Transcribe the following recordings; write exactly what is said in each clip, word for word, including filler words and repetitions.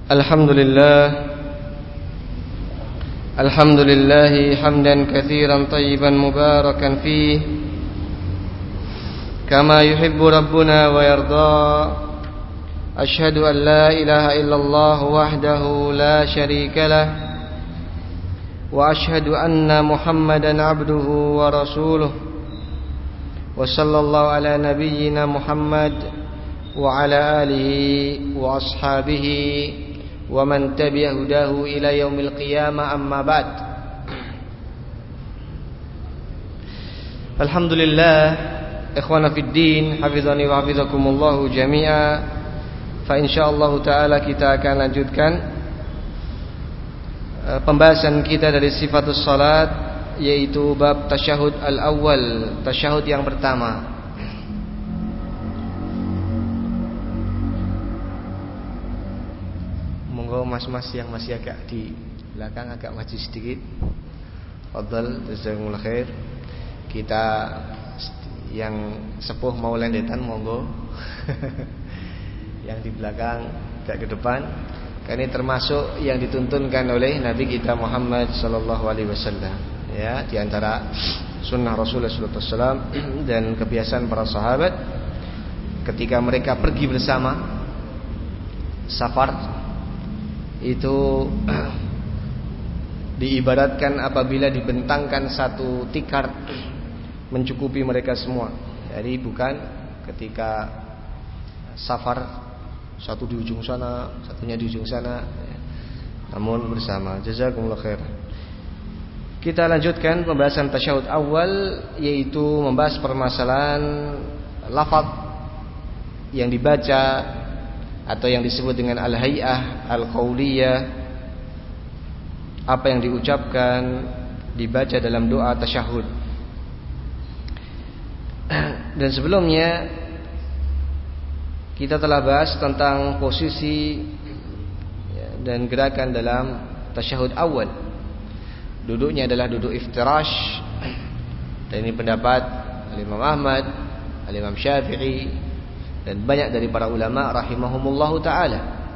Alhamdulillah Alhamdulillah hamdan katsiran tayyiban mubarakan fih kama yuhibbu rabbuna wa yarda. Ashhadu an la ilaha illallah wahdahu la syarika lah wa ashhadu anna Muhammadan abduhu wa rasuluh wa sallallahu ala nabiyyina Muhammad wa ala alihi wa ashabihi wa man tabi'a hudahu ila yaumil qiyamah, amma ba'd. Alhamdulillah, ikhwana fid din, hafizani wa hafizakumullah jami'a. Fa insyaallah taala kita akan lanjutkan pembahasan kita dari sifatus salat, yaitu bab tasyahud al-awwal, tasyahud yang pertama. Monggo mas-mas yang masih agak di belakang agak maju sedikit. Fadhal, jazakumullah khair. Kita yang sepuh mau lendetan monggo. Yang di belakang agak ke depan. Karena ini termasuk yang dituntunkan oleh Nabi kita Muhammad sallallahu alaihi wasallam. Ya, di antara sunnah Rasulullah sallallahu alaihi wasallam dan kebiasaan para sahabat ketika mereka pergi bersama safar itu diibaratkan apabila dibentangkan satu tikar mencukupi mereka semua. Jadi bukan ketika safar satu di ujung sana, satunya di ujung sana, namun bersama. Jazakumullah khair. Kita lanjutkan pembahasan tasyahud awal, yaitu membahas permasalahan lafaz yang dibaca atau yang disebut dengan al-hay'ah al-qauliyah, apa yang diucapkan dibaca dalam doa tasyahud. Dan sebelumnya kita telah bahas tentang posisi dan gerakan dalam tasyahud awal. Duduknya adalah duduk iftirash, dan ini pendapat Imam Ahmad, Imam Syafi'i, dan banyak dari para ulama rahimahumullahu ta'ala.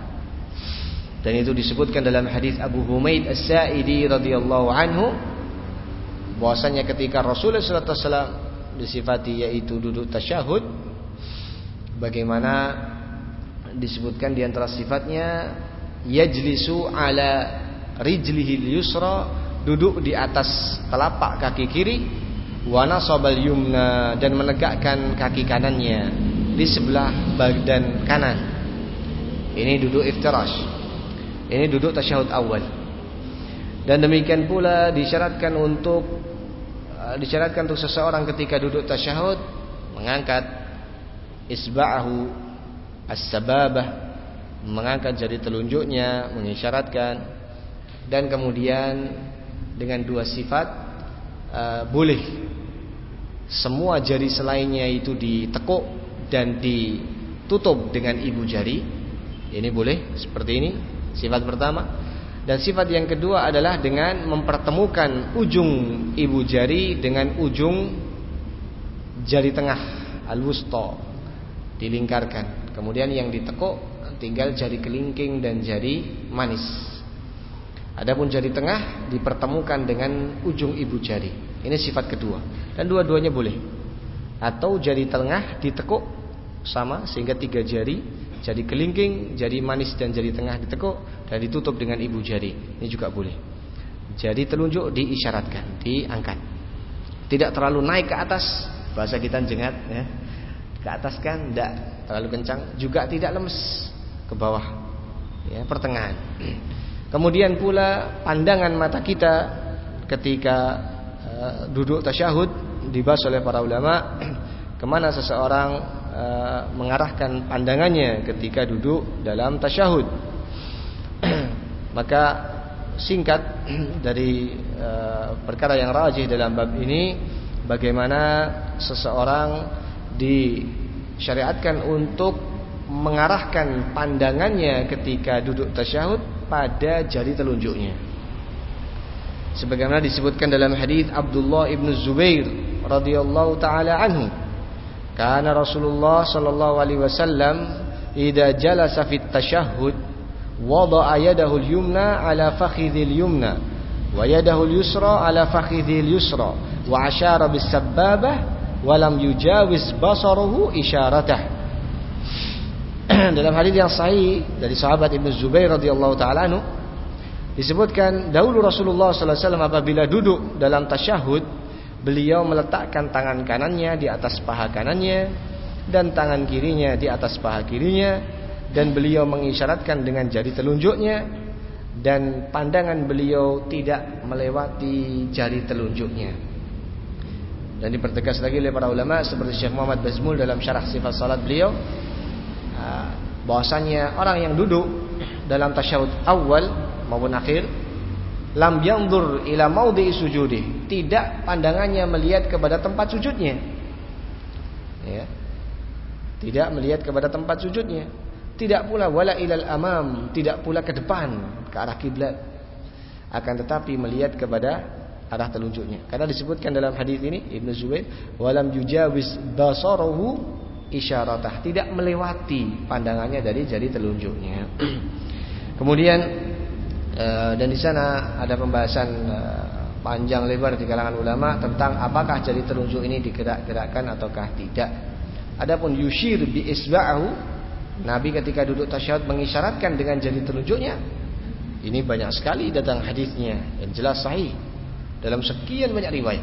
Dan itu disebutkan dalam hadis Abu Humaid As-Sa'idi radhiyallahu anhu, bahwasanya ketika Rasulullah sallallahu alaihi wasallam disifati yaitu duduk tasyahud, bagaimana disebutkan di antara sifatnya yajlisu ala rijlihi yusra, duduk di atas telapak kaki kiri, wa nasabal yumna, dan menegakkan kaki kanannya di sebelah badan kanan. Ini duduk iftirash. Ini duduk tasyahud awal. Dan demikian pula disyaratkan untuk disyaratkan untuk seseorang ketika duduk tasyahud mengangkat isba'ahu as-sababah, mengangkat jari telunjuknya, mengisyaratkan. Dan kemudian dengan dua sifat, uh, boleh semua jari selainnya itu ditekuk dan ditutup dengan ibu jari. Ini boleh seperti ini, sifat pertama. Dan sifat yang kedua adalah dengan mempertemukan ujung ibu jari dengan ujung jari tengah al-wusta, dilingkarkan. Kemudian yang ditekuk tinggal jari kelingking dan jari manis. Adapun jari tengah dipertemukan dengan ujung ibu jari. Ini sifat kedua. Dan dua-duanya boleh. Atau jari tengah ditekuk sama sehingga tiga jari, jari kelingking, jari manis dan jari tengah ditekuk dan ditutup dengan ibu jari. Ini juga boleh. Jari telunjuk diisyaratkan, diangkat. Tidak terlalu naik ke atas, bahasa kita jengat ya. Ke atas kan tidak terlalu kencang, juga tidak lemes ke bawah. Ya, pertengahan. Kemudian pula pandangan mata kita ketika uh, duduk tasyahud dibahas oleh para ulama kemana seseorang uh, mengarahkan pandangannya ketika duduk dalam tasyahud. Maka singkat dari uh, perkara yang rajih dalam bab ini, bagaimana seseorang disyariatkan untuk mengarahkan pandangannya ketika duduk tasyahud pada jari telunjuknya. Sebagaimana disebutkan dalam hadis Abdullah ibn Zubair radhiyallahu taala anhu, kana Rasulullah sallallahu alaihi wasallam idza jalasa fit tasyahhud wada'a yadahu al-yumna ala fakhidhil yumna wa yadahu al-yusra ala fakhidhil yusra wa asyara bis sababah wa lam yujawiz basaruhu isyaratah. Dalam hadis yang sahih dari sahabat Ibnu Zubair radhiyallahu taala anhu disebutkan dahulu Rasulullah sallallahu alaihi wasallam apabila duduk dalam tasyahud, beliau meletakkan tangan kanannya di atas paha kanannya dan tangan kirinya di atas paha kirinya, dan beliau mengisyaratkan dengan jari telunjuknya, dan pandangan beliau tidak melewati jari telunjuknya. Dan dipertegas lagi oleh para ulama seperti Syekh Muhammad Bazmul dalam syarah sifat salat beliau, bahwasanya orang yang duduk dalam tasyahud awal maupun akhir, lam yanzur ila maudhi'i sujudih, tidak pandangannya melihat kepada tempat sujudnya, ya, tidak melihat kepada tempat sujudnya, tidak pula wala ilal amam, tidak pula ke depan ke arah kiblat, akan tetapi melihat kepada arah telunjuknya. Karena disebutkan dalam hadis ini Ibnu Zubair, walam yujawiz basarahu isyaratah, tidak melewati pandangannya dari jari telunjuknya. Kemudian dan di sana ada pembahasan panjang lebar di kalangan ulama tentang apakah jari telunjuk ini digerak-gerakkan ataukah tidak. Adapun yushir bi isba'ahu, Nabi ketika duduk tasyahud mengisyaratkan dengan jari telunjuknya, ini banyak sekali datang hadisnya yang jelas sahih dalam sekian banyak riwayat.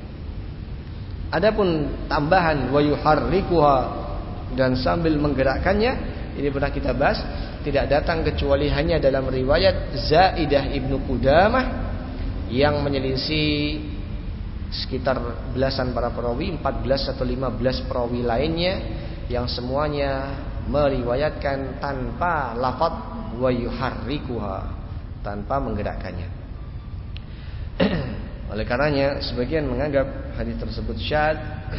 Adapun tambahan wa yuharrikuha dan sambil menggerakkannya, ini pernah kita bahas, tidak datang kecuali hanya dalam riwayat Zaidah Ibnu Qudamah yang menyelisih sekitar belasan para perawi, empat belas atau lima belas perawi lainnya yang semuanya meriwayatkan tanpa lafaz wa yuharrikuha, tanpa menggerakkannya. Oleh karenanya sebagian menganggap hadis tersebut syadz,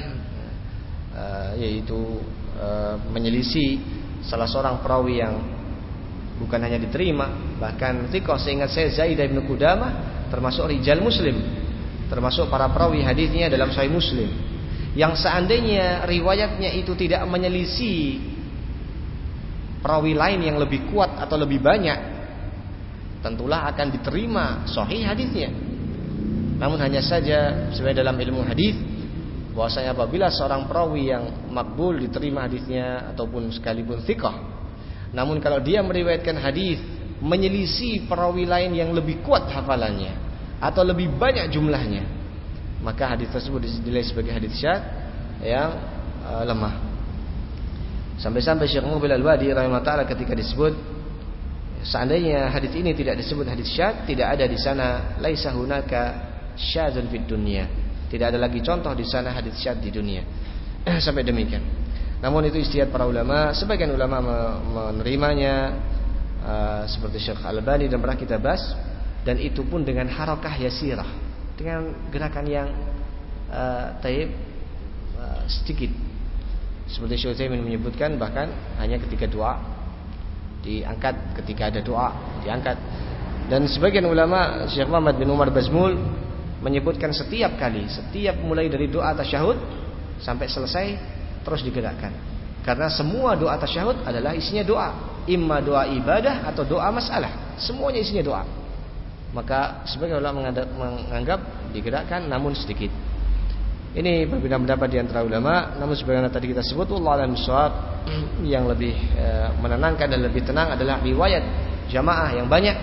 yaitu menyelisih salah seorang perawi yang bukan hanya diterima, bahkan thiqah. Seingat saya Zaidah bin Qudamah termasuk rijal Muslim, termasuk para perawi hadisnya dalam Sahih Muslim, yang seandainya riwayatnya itu tidak menyelisih perawi lain yang lebih kuat atau lebih banyak, tentulah akan diterima sahih hadisnya. Namun hanya saja sesuai dalam ilmu hadis bahwasanya apabila seorang perawi yang makbul diterima hadisnya ataupun sekalipun thiqah, namun kalau dia meriwayatkan hadis menyelisih perawi lain yang lebih kuat hafalannya atau lebih banyak jumlahnya, maka hadis tersebut dinilai sebagai hadis syadz yang uh, lemah. Sampai-sampai Syekh Mubil Al-Wadi rahimahullah taala ketika disebut, seandainya hadis ini tidak disebut hadis syadz, tidak ada di sana laisa hunaka syadzun fid dunya, tidak ada lagi contoh di sana hadis syadz di dunia. Sampai demikian. Namun itu ijtihad para ulama, sebagian ulama menerimanya uh, seperti Syekh Al-Albani dan pernah kita bahas, dan itu pun dengan harakah yasirah, dengan gerakan yang uh, taib uh, sedikit. Seperti Syekh Utsaimin menyebutkan bahkan hanya ketika doa diangkat, ketika ada doa diangkat. Dan sebagian ulama Syekh Muhammad bin Umar Bazmul menyebutkan setiap kali, setiap mulai dari doa tasyahud sampai selesai terus digerakkan. Karena semua doa tasyahud adalah isinya doa, imma doa ibadah atau doa masalah, semuanya isinya doa. Maka sebagian ulama menganggap digerakkan namun sedikit. Ini perbedaan pendapat di antara ulama. Namun sebagaimana tadi kita sebut, wallahu a'lam bishawab, yang lebih e, menenangkan dan lebih tenang adalah riwayat jamaah yang banyak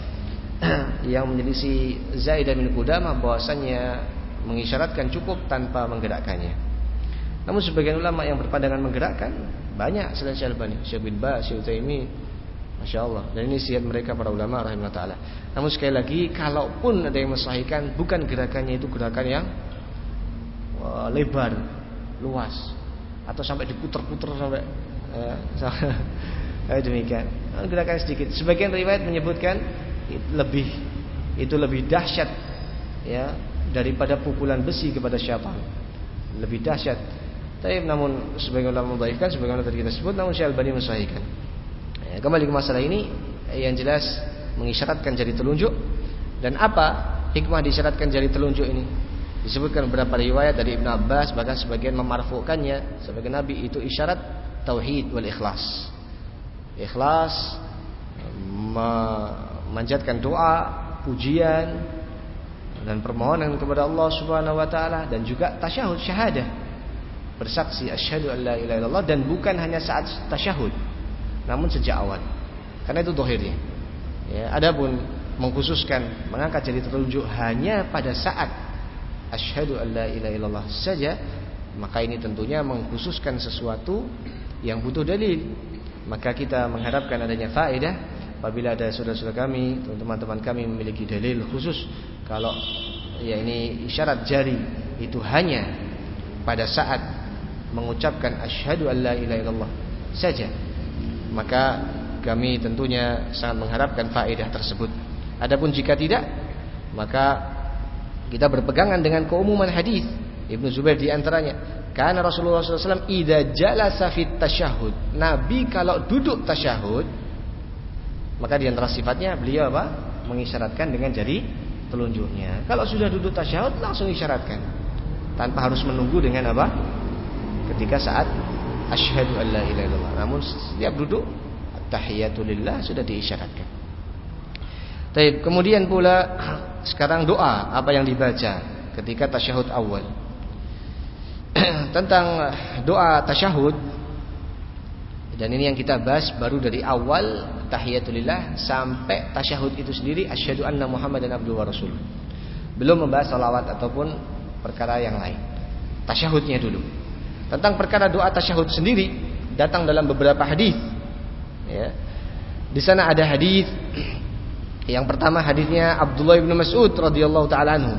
yang menyelisih Zaidah bin Qudamah bahwasanya mengisyaratkan cukup tanpa menggerakkannya. Namun sebagian ulama yang berpandangan menggerakkan banyak, selain Syekh Al-Albani, Syekh bin Baz, Syekh Utsaimin, Masya Allah. Dan ini syiar mereka para ulama rahimahullah ta'ala. Namun sekali lagi, kalaupun ada yang mensahihkan, bukan gerakannya itu gerakan yang wah, lebar, luas, atau sampai diputer-puter sampai eh, sampai demikian. Gerakan sedikit. Sebagian riwayat menyebutkan lebih itu lebih dahsyat ya daripada pukulan besi kepada syaitan, lebih dahsyat. Tapi namun sebagian ulama mendhaifkan, sebagaimana tadi kita sebut, namun Syekh Al-Albani mensahihkan. Ya, kembali ke masalah ini, yang jelas mengisyaratkan jari telunjuk. Dan apa hikmah disyaratkan jari telunjuk ini? Disebutkan beberapa riwayat dari Ibnu Abbas, bahkan sebagian memarfu'kannya sebagai Nabi itu isyarat tauhid wal ikhlas. Ikhlas, memanjatkan doa, pujian dan permohonan kepada Allah Subhanahu wa taala, dan juga tasyahud syahadah, bersaksi asyhadu an la ilaha illallah, dan bukan hanya saat tasyahud namun sejak awal. Karena itu zahirnya. Ya, adapun mengkhususkan mengangkat jari telunjuk hanya pada saat asyhadu an la ilaha illallah saja, maka ini tentunya mengkhususkan sesuatu yang butuh dalil. Maka kita mengharapkan adanya faedah apabila ada saudara-saudara kami, teman-teman kami memiliki dalil khusus kalau ya ini isyarat jari itu hanya pada saat mengucapkan asyhadu an la ilaha illallah saja, maka kami tentunya sangat mengharapkan faedah tersebut. Adapun jika tidak, maka kita berpegangan dengan keumuman hadis Ibnu Zubair di antaranya. Karena Rasulullah shallallahu alaihi wasallam idza jalasa fit tasyahud, Nabi kalau duduk tasyahud, maka di antara sifatnya beliau apa? Mengisyaratkan dengan jari telunjuknya. Kalau sudah duduk tasyahud langsung isyaratkan, tanpa harus menunggu dengan apa? Ketika saat asyhadu an la ilaha illallah. Namun setiap duduk tahiyatulillah sudah diisyaratkan. Baik, kemudian pula sekarang doa apa yang dibaca ketika tasyahud awal. Tentang doa tasyahud, dan ini yang kita bahas baru dari awal tahiyatulillah sampai tasyahud itu sendiri asyhadu anna muhammadan abduhu wa rasuluh. Belum membahas salawat ataupun perkara yang lain. Tasyahudnya dulu. Tentang perkara doa tasyahud sendiri datang dalam beberapa hadis. Ya. Di sana ada hadis yang pertama, hadisnya Abdullah bin Mas'ud radhiyallahu taala anhu.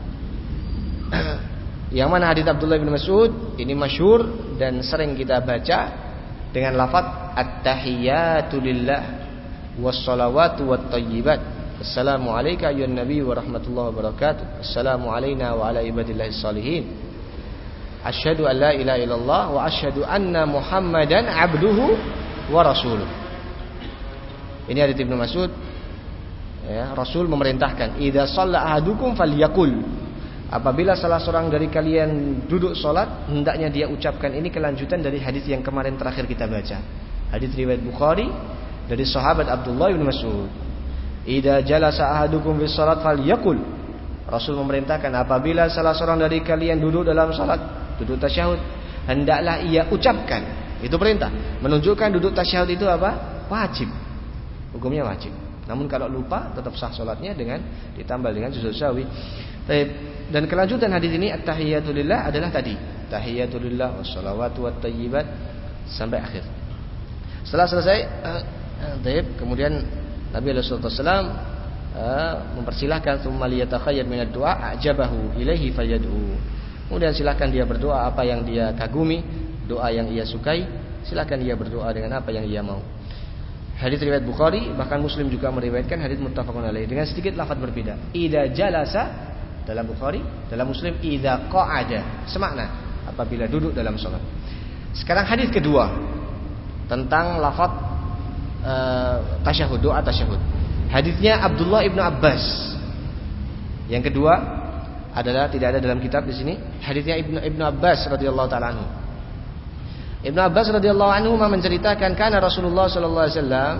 Yang mana hadis Abdullah bin Mas'ud ini masyhur dan sering kita baca dengan lafaz at-tahiyatu lillah was-salawatu wat-thayyibat. Assalamu alayka ayyuhan nabiy wa rahmatullahi wa barakatuh. Assalamu alayna wa ala ibadillahis salihin. Asyhadu an la ilaha illallah wa asyhadu anna Muhammadan abduhu wa rasuluh. Ini hadis Ibnu Mas'ud. Ya, Rasul memerintahkan, idza shalla ahadukum falyaqul. Apabila salah seorang dari kalian duduk salat, hendaknya dia ucapkan. Ini kelanjutan dari hadis yang kemarin terakhir kita baca. Hadis riwayat Bukhari dari sahabat Abdullah bin Mas'ud. Idza jalasa ahadukum bis salat falyaqul. Rasul memerintahkan apabila salah seorang dari kalian duduk dalam salat, duduk tasyahud, hendaklah ia ucapkan. Itu perintah. Menunjukkan duduk tasyahud itu apa? Wajib. Hukumnya wajib. Namun kalau lupa tetap sah salatnya dengan ditambah dengan sujud sahwi. Dan kelanjutan hadis ini at-tahiyatulillah adalah tadi tahiyatulillah wassalawatu wattayyibat sampai akhir. Setelah selesai uh, uh, kemudian Nabi sallallahu alaihi wasallam uh, mempersilahkan tsumma liyatakhayyar minad du'a ajabahu ilaihi fayad'u. Kemudian silakan dia berdoa apa yang dia kagumi, doa yang ia sukai, silakan dia berdoa dengan apa yang ia mau. Hadis riwayat Bukhari, bahkan Muslim juga meriwayatkan hadis muttafaqun alaih dengan sedikit lafaz berbeda. Idza jalasa dalam Bukhari, dalam Muslim idza qa'ada, semakna apabila duduk dalam salat. Sekarang hadis kedua tentang lafaz uh, tasyahud, doa tasyahud. Hadisnya Abdullah ibnu Abbas. Yang kedua adalah tidak ada dalam kitab di sini. Hadisnya Ibnu Ibnu Abbas radhiyallahu taala anhu. Ibnu Abbas radhiyallahu anhu menceritakan kana Rasulullah sallallahu alaihi wasallam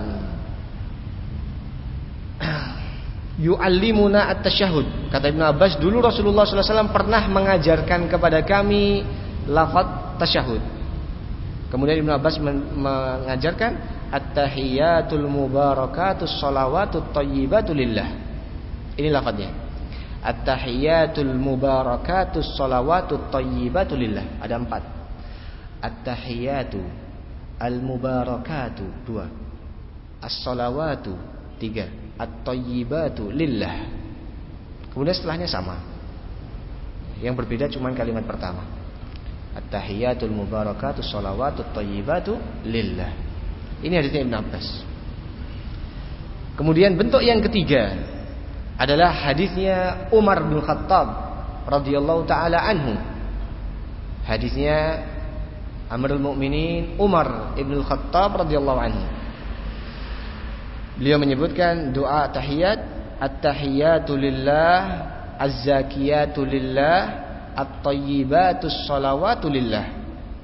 yu'allimuna at-tasyahud. Kata Ibnu Abbas, dulu Rasulullah sallallahu alaihi wasallam pernah mengajarkan kepada kami lafaz tasyahud. Kemudian Ibnu Abbas mengajarkan at-tahiyatul mubarakatus shalawatut thayyibatu lillah. Ini lafaznya. At-tahiyatul mubarakatus shalawatut thayyibatu lillah. Ada empat. At-tahiyatu al-mubarakatu dua, as-salawatu tiga, at-thayyibatu lillah. Kemudian setelahnya sama. Yang berbeda cuma kalimat pertama. At-tahiyatul mubarakatu shalawatu thayyibatu lillah. Ini hadisnya Ibnu Abbas. Kemudian bentuk yang ketiga adalah hadisnya Umar bin Khattab radhiyallahu taala anhu. Hadisnya Amirul Mukminin Umar ibn Khattab radhiyallahu anhu. Beliau menyebutkan doa tahiyat, at-tahiyatu lillah, az-zakiyatu lillah, at-thayyibatus shalawatu lillah.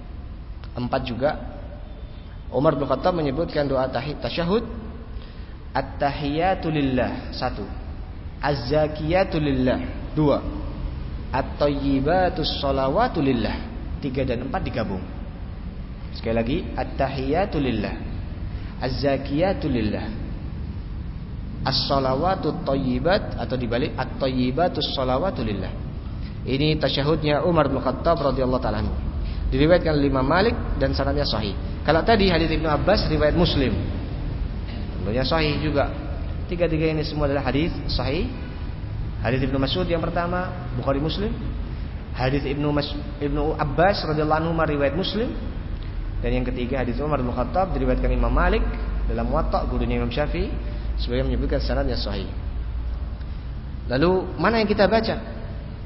Empat juga. Umar bin Khattab menyebutkan doa tahiyat tasyahud, At-tahiyatu lillah, satu. Az-zakiyatu lillah, dua. At-thayyibatus shalawatu lillah, tiga dan empat digabung. Sekali lagi, at-tahiyatu lillah, az-zakiyatu lillah, as-shalawatu thayyibat, atau dibalik at-thayyibatus shalawatu lillah. Ini tasyahudnya Umar bin Khattab radhiyallahu ta'ala anhu. Diriwayatkan oleh Imam Malik dan sanadnya sahih. Kalau tadi hadis Ibnu Abbas riwayat Muslim, tentunya sahih juga. Tiga-tiga ini semua adalah hadis sahih. Hadis Ibnu Mas'ud yang pertama Bukhari Muslim. Hadis Ibnu Mas, Ibnu Abbas radhiyallahu anhu riwayat Muslim. Dan yang ketiga hadis Umar bin Khattab diriwayatkan Imam Malik dalam Muwatta, gurunya Imam Syafi'i, sebagai menyebutkan sanadnya sahih. Lalu mana yang kita baca?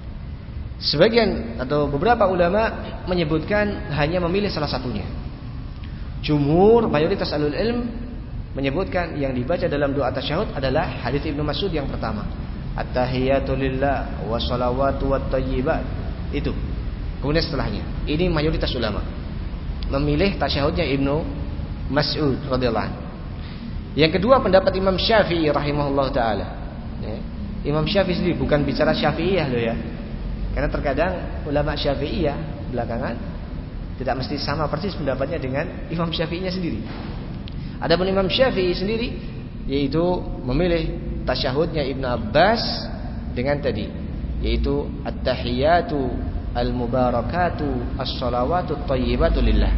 Sebagian atau beberapa ulama menyebutkan hanya memilih salah satunya. Jumhur, mayoritas ahlul ilm menyebutkan yang dibaca dalam doa tasyahud adalah hadis Ibnu Mas'ud yang pertama, at-tahiyatu lillah wa shalawatu wat thayyibat. Itu. Kemudian setelahnya, ini mayoritas ulama memilih tasyahudnya Ibnu Mas'ud radhiyallahu anhu. Yang kedua pendapat Imam Syafi'i rahimahullah taala. Ya. Imam Syafi'i sendiri, bukan bicara Syafi'iyah loh ya. Karena terkadang ulama Syafi'iyah belakangan tidak mesti sama persis pendapatnya dengan Imam Syafi'inya sendiri. Adapun Imam Syafi'i sendiri yaitu memilih tasyahudnya Ibnu Abbas dengan tadi, yaitu at-tahiyatu al-mubarakatu as-shalawatu thayyibatu lillah.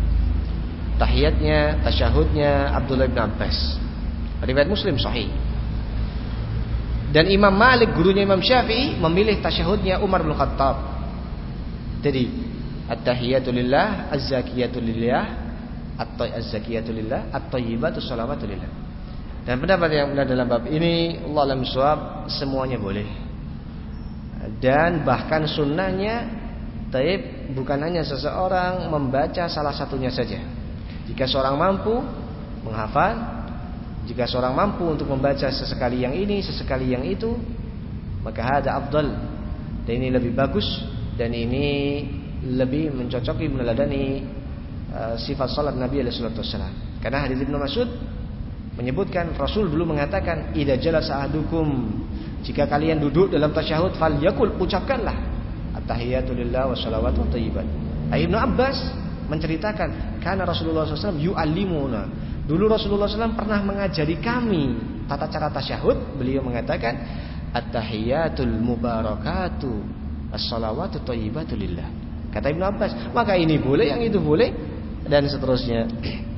Tahiyatnya, tasyahudnya Abdullah bin Abbas. Riwayat Muslim sahih. Dan Imam Malik, gurunya Imam Syafi'i, memilih tasyahudnya Umar bin Khattab. Jadi at-tahiyatu lillah, az-zakiyatu lillah, at-zakiyatu lillah, at-thayyibatu shalawatu lillah. Dan pendapat yang benar dalam bab ini, Allah alam shawab, semuanya boleh. Dan bahkan sunnahnya, taib, bukan hanya seseorang membaca salah satunya saja. Jika seorang mampu menghafal, jika seorang mampu untuk membaca sesekali yang ini, sesekali yang itu, maka hada afdal. Dan ini lebih bagus, dan ini lebih mencocoki, meneladani uh, sifat salat Nabi alaihi salatu wasallam. Karena hadis Ibnu Mas'ud menyebutkan, Rasul dulu mengatakan, idza jalasa ahadukum, jika kalian duduk dalam tasyahud, falyakul, ucapkanlah at-tahiyatu lillah wa shalawatu thayyibat. Ibnu Abbas menceritakan, karena Rasulullah sallallahu alaihi wasallam yu'allimuna, dulu Rasulullah sallallahu alaihi wasallam pernah mengajari kami tata cara tasyahud. Beliau mengatakan, at-tahiyatul mubarakatu as-shalawatu thayyibatu lillah. Kata Ibnu Abbas, maka ini boleh, yang itu boleh, dan seterusnya.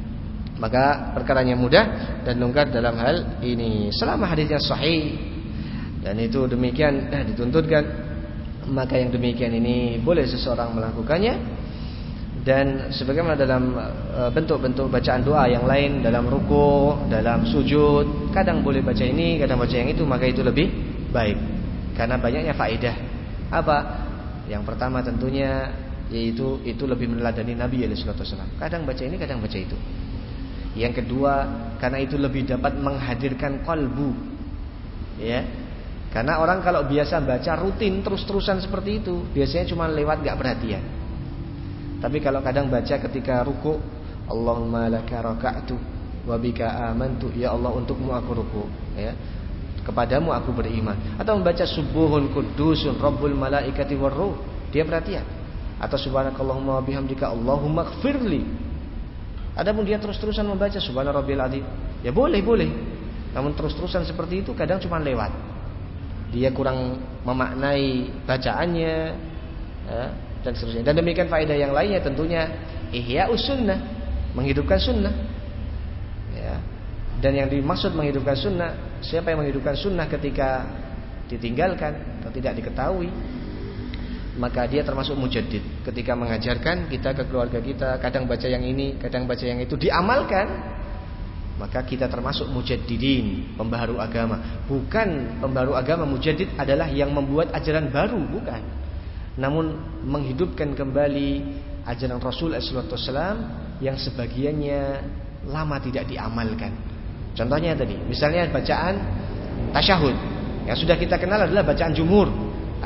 Maka perkaranya mudah dan longgar dalam hal ini selama hadisnya sahih. Dan itu demikian eh, dituntutkan, maka yang demikian ini boleh seseorang melakukannya. Dan sebagaimana dalam bentuk-bentuk bacaan doa yang lain, dalam ruku, dalam sujud, kadang boleh baca ini, kadang baca yang itu, maka itu lebih baik karena banyaknya faedah. Apa? Yang pertama tentunya yaitu itu lebih meneladani Nabi alaihi salatu wasallam. Kadang baca ini, kadang baca itu. Yang kedua, karena itu lebih dapat menghadirkan qalbu. Ya. Karena orang kalau biasa baca rutin terus-terusan seperti itu, biasanya cuma lewat enggak perhatian. Tapi kalau kadang baca ketika ruku, Allahumma laka raka'tu wa bika amantu, ya Allah untukmu aku ruku, ya. Kepadamu aku beriman. Atau membaca subuhun kudusun rabbul malaikati warruh, dia perhatian. Atau subhanakallahumma bihamdika Allahumma ighfirli. Adapun dia terus-terusan membaca subhana rabbil azim, ya boleh, boleh. Namun terus-terusan seperti itu kadang cuma lewat. Dia kurang memaknai bacaannya, ya, dan seterusnya. Dan demikian faedah yang lainnya tentunya ihya'us sunnah, menghidupkan sunnah. Ya. Dan yang dimaksud menghidupkan sunnah, siapa yang menghidupkan sunnah ketika ditinggalkan atau tidak diketahui, maka dia termasuk mujaddid. Ketika mengajarkan kita ke keluarga kita, kadang baca yang ini, kadang baca yang itu, diamalkan, maka kita termasuk mujaddidin, pembaharu agama. Bukan pembaharu agama, mujaddid adalah yang membuat ajaran baru, bukan. Namun menghidupkan kembali ajaran Rasul sallallahu alaihi wasallam yang sebagiannya lama tidak diamalkan. Contohnya tadi, misalnya bacaan tasyahud yang sudah kita kenal adalah bacaan jumhur,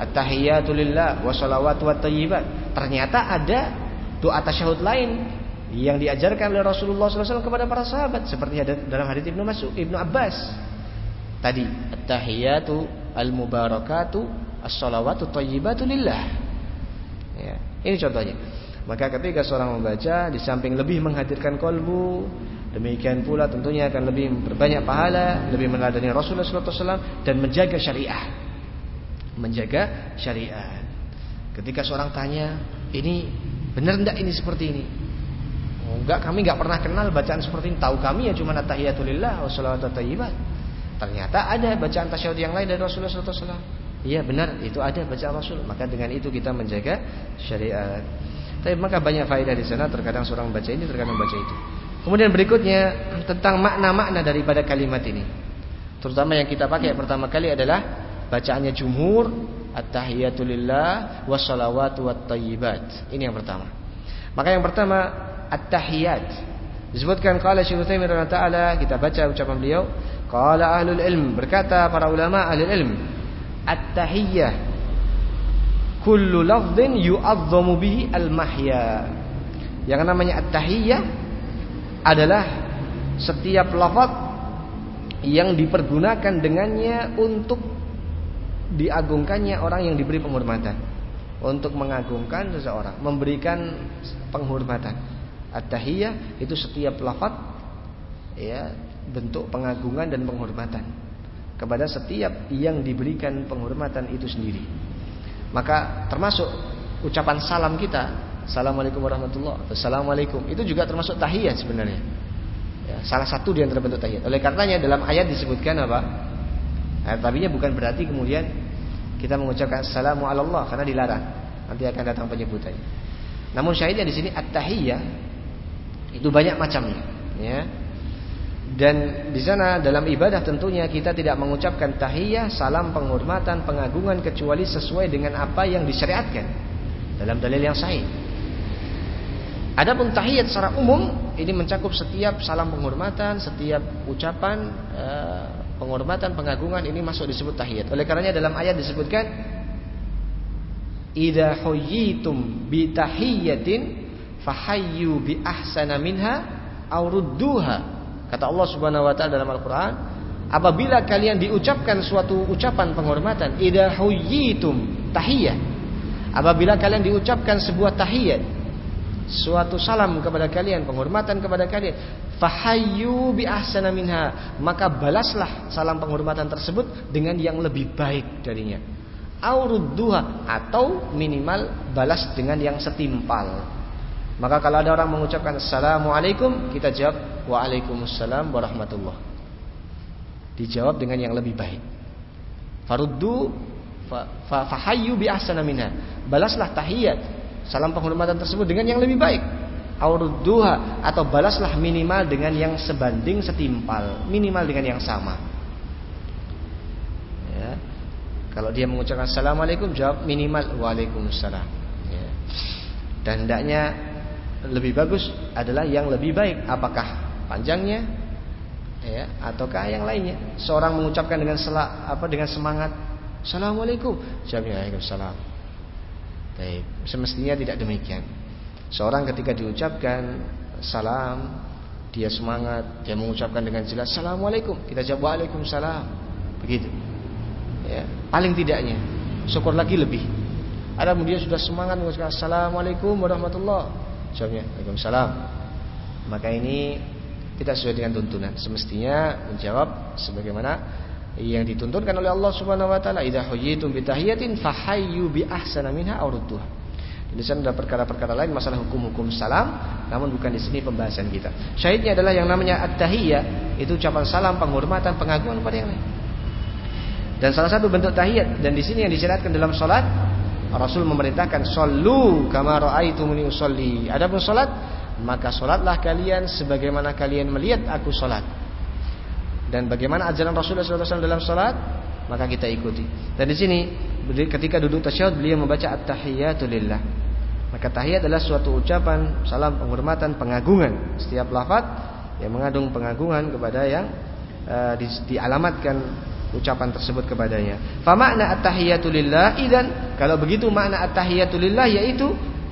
at-tahiyatu lillah wa shalawatu wat thayyibat. Ternyata ada doa tasyahud lain yang diajarkan oleh Rasulullah sallallahu alaihi wasallam kepada para sahabat, seperti ada dalam hadits Ibnu Mas'ud, Ibnu Abbas tadi, at-tahiyatu al-mubarakatu as-shalawatu thayyibatu lillah. Ya, ini contohnya. Maka ketika seorang membaca, di samping lebih menghadirkan kalbu, demikian pula tentunya akan lebih berbanyak pahala, lebih meneladani Rasulullah sallallahu alaihi wasallam dan menjaga syariah. Menjaga syariat. Ketika seorang tanya, ini benar enggak ini seperti ini? Oh, enggak, kami enggak pernah kenal bacaan seperti ini. Tahu kami ya cuma at-tahiyatulillah wa shalawatu thayyibat. Ternyata ada bacaan tasyahud yang lain dari Rasulullah sallallahu alaihi wasallam. Iya benar, itu ada bacaan Rasul. Maka dengan itu kita menjaga syariat. Tapi maka banyak faedah di sana. Terkadang seorang membaca ini, terkadang membaca itu. Kemudian berikutnya tentang makna-makna daripada kalimat ini. Terutama yang kita pakai pertama kali adalah bacaannya jumhur, at-tahiyatulillah wassalawatu wattayyibat. Ini yang pertama. Maka yang pertama at-tahiyat. Disebutkan qala Syekh Utsaimin radhiyallahu taala, kita baca ucapan beliau, qala ahlul ilm, berkata para ulama ahlul ilm, at-tahiyyah kullu lafdhin yu'azzamu bihi al-mahya. Yang namanya at-tahiyyah adalah setiap lafaz yang dipergunakan dengannya untuk diagungkannya orang yang diberi penghormatan, untuk mengagungkan seseorang, memberikan penghormatan. At-tahiyyah itu setiap lafaz ya bentuk pengagungan dan penghormatan kepada setiap yang diberikan penghormatan itu sendiri. Maka termasuk ucapan salam kita, assalamualaikum warahmatullahi wabarakatuh, assalamualaikum, itu juga termasuk tahiyat sebenarnya ya, salah satu di antara bentuk tahiyat. Oleh karenanya dalam ayat disebutkan apa? Ayat tabinya bukan berarti kemudian kita mengucapkan assalamu ala Allah, karena dilarang, nanti akan datang penyebutannya. Namun syahidnya di sini at-tahiyyah itu banyak macamnya ya. Dan di sana dalam ibadah tentunya kita tidak mengucapkan tahiyyah, salam penghormatan, pengagungan kecuali sesuai dengan apa yang disyariatkan dalam dalil yang sahih. Adapun tahiyyat secara umum ini mencakup setiap salam penghormatan, setiap ucapan eh, penghormatan, pengagungan, ini masuk disebut tahiyyat. Oleh karenanya dalam ayat disebutkan idza huyyitum bi tahiyyatin fahayyu bi ahsana minha aw rudduha. Kata Allah Subhanahu wa taala dalam Al-Qur'an, apabila kalian diucapkan suatu ucapan penghormatan, idza huyyitum tahiyyah, apabila kalian diucapkan sebuah tahiyat, suatu salam kepada kalian, penghormatan kepada kalian, fahayyu bi ahsana minha, maka balaslah salam penghormatan tersebut dengan yang lebih baik darinya, aurudduha, atau minimal balas dengan yang setimpal. Maka kalau ada orang mengucapkan assalamualaikum, kita jawab waalaikumsalam warahmatullah, dijawab dengan yang lebih baik. Faruddu fahayyu bi ahsana minha, balaslah tahiyat, salam penghormatan tersebut dengan yang lebih baik. Aurudduha, atau balaslah minimal dengan yang sebanding setimpal, minimal dengan yang sama ya. Kalau dia mengucapkan assalamualaikum, jawab minimal waalaikumsalam ya. Dan hendaknya lebih bagus adalah yang lebih baik, apakah panjangnya ya ataukah yang lainnya. Seorang mengucapkan dengan sela, apa dengan semangat assalamualaikum, jawabnya waalaikumsalam. Baik, semestinya tidak demikian. Seorang ketika diucapkan salam, dia semangat, dia mengucapkan dengan jelas assalamualaikum, kita jawab waalaikumsalam, begitu ya, paling tidaknya. Syukur lagi lebih. Ada dia sudah semangat mengucapkan assalamualaikum warahmatullahi, jawabnya waalaikumsalam, maka ini tidak sesuai dengan tuntunan. Semestinya menjawab sebagaimana yang dituntunkan oleh Allah Subhanahu wa taala, idza huyyitum bi tahiyatin fahayyu bi ahsana minha aw rudduha. Di sana ada perkara-perkara lain masalah hukum-hukum salam, namun bukan di sini pembahasan kita. Syahidnya adalah yang namanya at-tahiyyah, itu ucapan salam, penghormatan, pengagungan kepada yang lain. Dan salah satu bentuk tahiyat, dan di sini yang disyariatkan dalam salat, Rasul memerintahkan shollu kama ra'aitumuni usolli. Adapun salat, maka salatlah kalian sebagaimana kalian melihat aku salat. Dan bagaimana ajaran Rasulullah shallallahu alaihi wasallam dalam salat, maka kita ikuti. Dan di sini ketika duduk tasyahud beliau membaca at-tahiyyatu lillah. Maka tahiyat adalah suatu ucapan salam penghormatan, pengagungan, setiap lafaz yang mengandung pengagungan kepada yang uh, di, dialamatkan ucapan tersebut kepadanya. Fa makna at-tahiyyatu lillah, idzan kalau begitu makna at-tahiyyatu lillah yaitu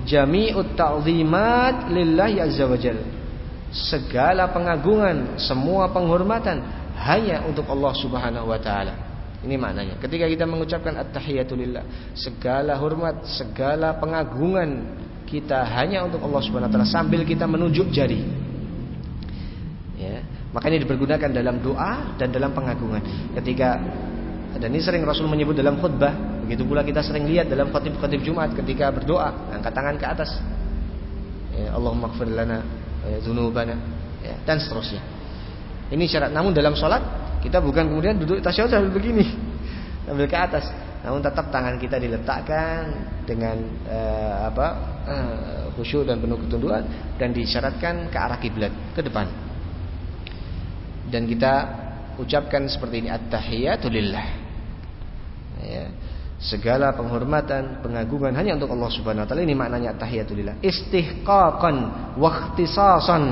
jami'ut ta'zimat lillahi azza wajalla. Segala pengagungan, semua penghormatan hanya untuk Allah Subhanahu wa taala. Ini maknanya. Ketika kita mengucapkan at-tahiyatu lillah, segala hormat, segala pengagungan kita hanya untuk Allah Subhanahu wa taala sambil kita menunjuk jari. Ya, makanya dipergunakan dalam doa dan dalam pengagungan. Ketika, dan ini sering Rasul menyebut dalam khutbah, begitu pula kita sering lihat dalam khatib-khatib Jumat ketika berdoa, angkat tangan ke atas. Ya, Allahumma ighfir lana dzunubana, ya, dan seterusnya. Ini syarat. Namun dalam sholat kita bukan kemudian duduk tasyahud sambil begini, sambil ke atas. Namun tetap tangan kita diletakkan dengan uh, apa uh, khusyuk dan penuh ketundukan, dan disyaratkan ke arah kiblat, ke depan. Dan kita ucapkan seperti ini, at-tahiyatu lillah. Ya, segala penghormatan, pengagungan hanya untuk Allah Subhanahu wa taala. Ini maknanya at-tahiyatu lillah. Istihqaqan wa ikhtisasan,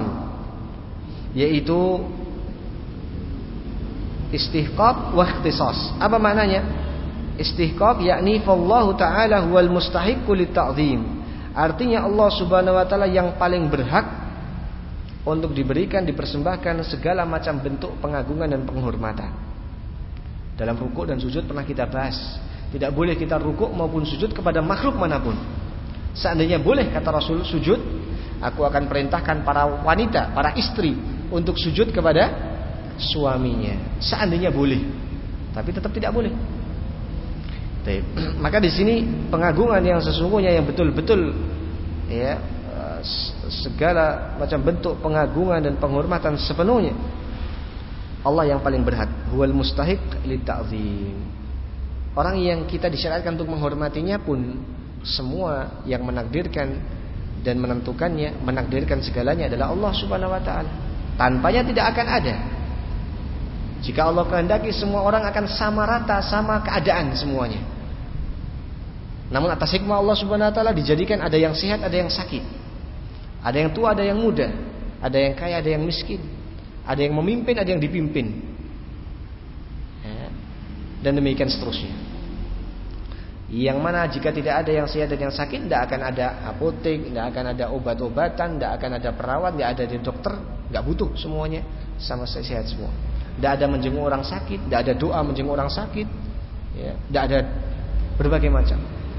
yaitu istihqaq wa ikhtisas. Apa maknanya? Istihqaq yakni fallahu ta'ala huwal mustahiqqu lit-ta'zim. Artinya Allah Subhanahu wa taala yang paling berhak untuk diberikan, dipersembahkan segala macam bentuk pengagungan dan penghormatan. Dalam rukuk dan sujud pernah kita bahas, tidak boleh kita rukuk maupun sujud kepada makhluk manapun. Seandainya boleh, kata Rasul, sujud, aku akan perintahkan para wanita, para istri untuk sujud kepada suaminya. Seandainya boleh, tapi tetap tidak boleh. Maka di sini pengagungan yang sesungguhnya, yang betul-betul, ya, segala macam bentuk pengagungan dan penghormatan sepenuhnya Allah yang paling berhak. Huwal mustahiq lit ta'zim. Orang yang kita disyaratkan untuk menghormatinya pun, semua yang menakdirkan dan menentukannya, menakdirkan segalanya adalah Allah Subhanahu wa taala. Tanpanya tidak akan ada. Jika Allah kehendaki, semua orang akan sama rata, sama keadaan semuanya. Namun atas hikmah Allah Subhanahu wa taala dijadikan ada yang sehat, ada yang sakit. Ada yang tua, ada yang muda. Ada yang kaya, ada yang miskin. Ada yang memimpin, ada yang dipimpin. Ya. Dan demikian seterusnya. Yang mana jika tidak ada yang sehat dan yang sakit, tidak akan ada apotek, tidak akan ada obat-obatan, tidak akan ada perawat, tidak ada dokter, tidak butuh, semuanya sama sehat semua. Tidak ada menjenguk orang sakit, tidak ada doa menjenguk orang sakit, ya, tidak ada berbagai macam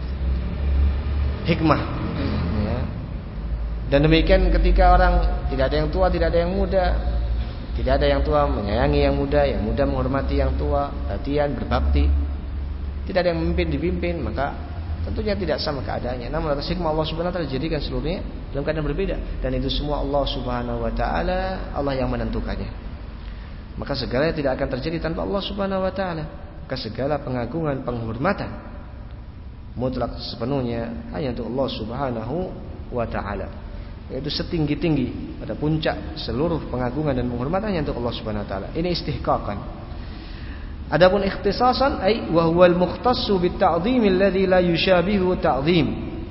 hikmah. Ya. Dan demikian ketika orang tidak ada yang tua, tidak ada yang muda, tidak ada yang tua menyayangi yang muda, yang muda menghormati yang tua, latihan berbakti, tidak ada yang memimpin dipimpin, maka tentunya tidak sama keadaannya. Namun atas hikmah Allah Subhanahu wa taala dijadikan seluruhnya dalam keadaan berbeda, dan itu semua Allah Subhanahu wa taala, Allah yang menentukannya. Maka segalanya tidak akan terjadi tanpa Allah Subhanahu wa taala. Maka segala pengagungan, penghormatan mutlak sepenuhnya hanya untuk Allah Subhanahu wa taala. Yaitu setinggi-tinggi pada puncak seluruh pengagungan dan penghormatan hanya untuk Allah Subhanahu wa taala. Ini istihqaqan. Adapun ikhtisasan ay wa huwal mukhtassu bit ta'zim alladhi la yushabihu ta'zim.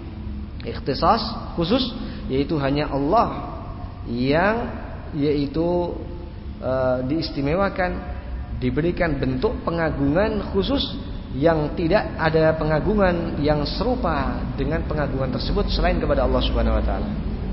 Ikhtisas khusus, yaitu hanya Allah yang yaitu Uh, diistimewakan, diberikan bentuk pengagungan khusus yang tidak ada pengagungan yang serupa dengan pengagungan tersebut selain kepada Allah Subhanahu wa taala.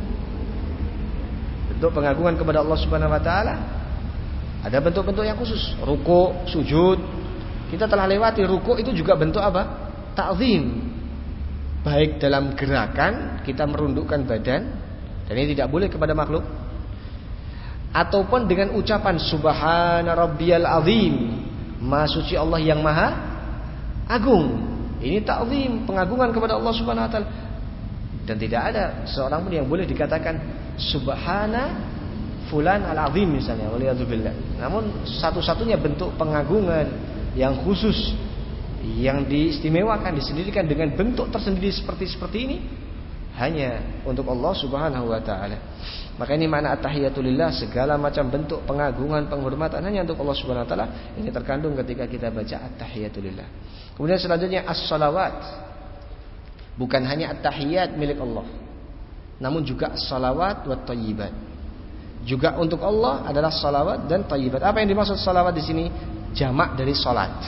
Bentuk pengagungan kepada Allah Subhanahu wa taala ada bentuk-bentuk yang khusus. Ruku, sujud, kita telah lewati. Ruku itu juga bentuk apa? Ta'zim. Baik dalam gerakan kita merundukkan badan, dan ini tidak boleh kepada makhluk, ataupun dengan ucapan subhana rabbiyal azim, maha suci Allah yang maha agung. Ini ta'zim, pengagungan kepada Allah Subhanahu wa taala. Dan tidak ada seorang pun yang boleh dikatakan subhana fulan al-azim misalnya, waliyadzubillah. Namun satu-satunya bentuk pengagungan yang khusus, yang diistimewakan, disendirikan dengan bentuk tersendiri seperti seperti ini, hanya untuk Allah Subhanahu wa taala. Maka ini makna at-tahiyatu lillah, segala macam bentuk pengagungan, penghormatan hanya untuk Allah Subhanahu wa taala. Ini terkandung ketika kita baca at-tahiyatu lillah. Kemudian selanjutnya as-salawat. Bukan hanya at-tahiyat milik Allah, namun juga as-salawat wa thayyibat. Juga untuk Allah adalah salawat dan thayyibat. Apa yang dimaksud salawat di sini? Jamak dari salat.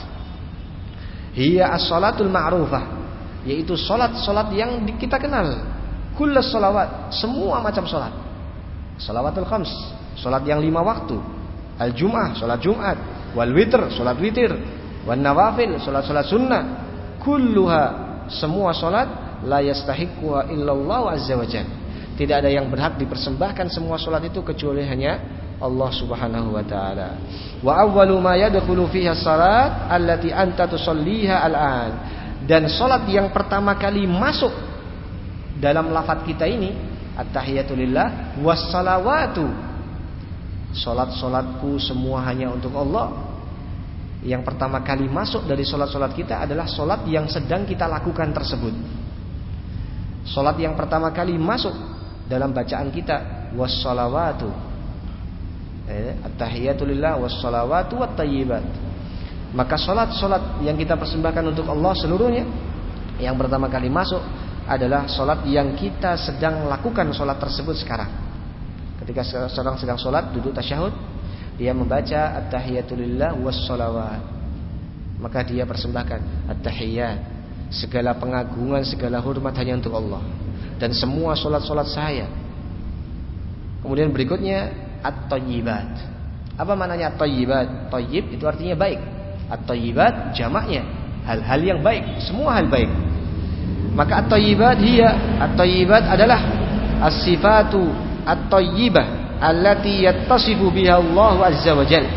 Hiya as-salatul ma'rufah, yaitu salat-salat yang kita kenal. Kullus sholawat, semua macam sholat. Shalawatul khams, sholat yang lima waktu. Al-jum'ah, sholat Jumat. Wal witr, sholat witir. Wan nawafil, sholat-sholat sunnah. Kulluha, semua sholat. La yastahiqquha illallah azza wa jalla. Tidak ada yang berhak dipersembahkan semua sholat itu kecuali hanya Allah subhanahu wa ta'ala. Wa awwalu ma yadkhulu fiha salat allati anta tusalliha al-an. Dan sholat yang pertama kali masuk dalam lafaz kita ini, at-tahiyatulillah was-salawatu, sholat-sholatku semua hanya untuk Allah. Yang pertama kali masuk dari sholat-sholat kita adalah sholat yang sedang kita lakukan tersebut. Sholat yang pertama kali masuk dalam bacaan kita was-salawatu, at-tahiyatulillah was-salawatu wat-thayyibat. Maka sholat-sholat yang kita persembahkan untuk Allah seluruhnya, yang pertama kali masuk adalah sholat yang kita sedang lakukan sholat tersebut sekarang. Ketika seorang sedang sholat, duduk tasyahud, dia membaca at-tahiyatulillah was-salawat, maka dia persembahkan at-tahiyat, segala pengagungan, segala hormat hanya untuk Allah, dan semua sholat-sholat saya. Kemudian berikutnya at-thayyibat. Apa maknanya at-thayyibat? Thayyib itu artinya baik. At-thayyibat jamaknya hal-hal yang baik, semua hal baik. Maka at-thayyibat hiya, at-thayyibat adalah as-sifatu at-thayyibah allati yattasifu biha Allah azza wa jalla.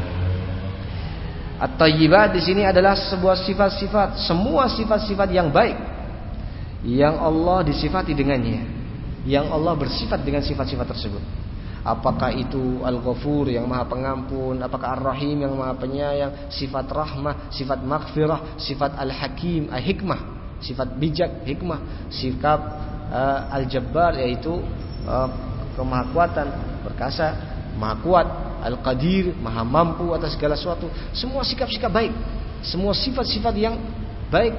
At-thayyibat di sini adalah sebuah sifat-sifat, semua sifat-sifat yang baik yang Allah disifati dengannya, yang Allah bersifat dengan sifat-sifat tersebut. Apakah itu Al-Ghafur yang Maha Pengampun, apakah Ar-Rahim yang Maha Penyayang, sifat rahmah, sifat maghfirah, sifat Al-Hakim, Al-Hikmah, sifat bijak, hikmah, sikap uh, Al-Jabbar yaitu uh, kemahakuatan, perkasa, Maha Kuat, Al-Qadir, Maha Mampu atas segala sesuatu. Semua sikap-sikap baik, semua sifat-sifat yang baik.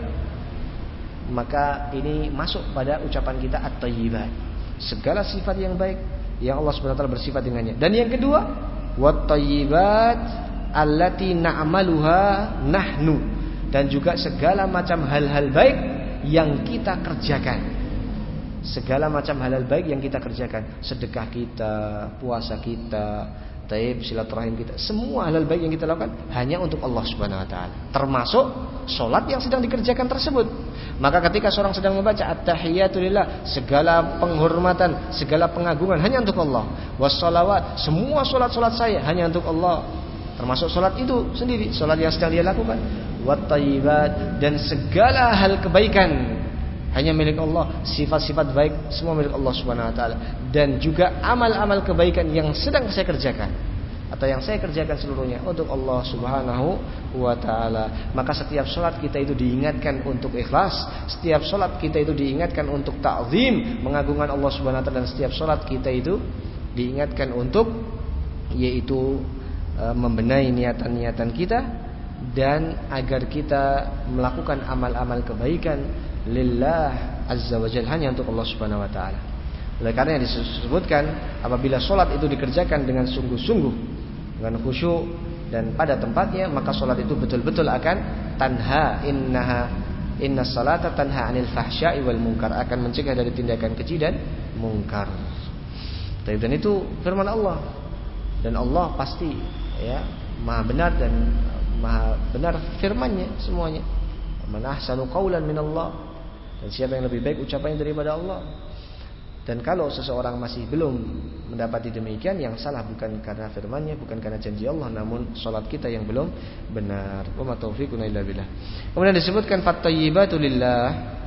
Maka ini masuk pada ucapan kita at-thayyibat, segala sifat yang baik yang Allah subhanahu wa taala bersifat dengannya. Dan yang kedua, wat-thayyibat allati na'maluha nahnu, dan juga segala macam hal-hal baik yang kita kerjakan. Segala macam hal-hal baik yang kita kerjakan, sedekah kita, puasa kita, taib, silaturahim kita, semua hal-hal baik yang kita lakukan hanya untuk Allah subhanahu wa taala, termasuk sholat yang sedang dikerjakan tersebut. Maka ketika seorang sedang membaca at-tahiyatulillah, segala penghormatan, segala pengagungan hanya untuk Allah. Was-salawat, semua sholat-sholat saya hanya untuk Allah, termasuk sholat itu sendiri, sholat yang sedang dia lakukan. Wat-thayyibat, dan segala hal kebaikan hanya milik Allah, sifat-sifat baik semua milik Allah subhanahu wa ta'ala. Dan juga amal-amal kebaikan yang sedang saya kerjakan atau yang saya kerjakan seluruhnya untuk Allah subhanahu wa ta'ala. Maka setiap sholat kita itu diingatkan untuk ikhlas, setiap sholat kita itu diingatkan untuk ta'zim, mengagungkan Allah subhanahu wa ta'ala. Dan setiap sholat kita itu diingatkan untuk, yaitu e, membenahi niatan-niatan kita, dan agar kita melakukan amal-amal kebaikan lillah azza wa jalla, hanya untuk Allah subhanahu wa ta'ala. Oleh karena yang disebutkan, apabila sholat itu dikerjakan dengan sungguh-sungguh, dengan khusyuk dan pada tempatnya, maka sholat itu betul-betul akan tanha, innaha inna salata tanha anil fahsya'i wal munkar, akan mencegah dari tindakan keji dan mungkar. Dan itu firman Allah, dan Allah pasti ya maha benar dan maha benar firmannya semuanya. Man ahsanu qawlan minallah, dan siapa yang lebih baik ucapannya daripada Allah. Dan kalau seseorang masih belum mendapati demikian, yang salah bukan karena firman-Nya, bukan karena janji Allah, namun salat kita yang belum benar. Wa ma taufiquna illa billah. Kemudian disebutkan fat-thayyibatu lillah,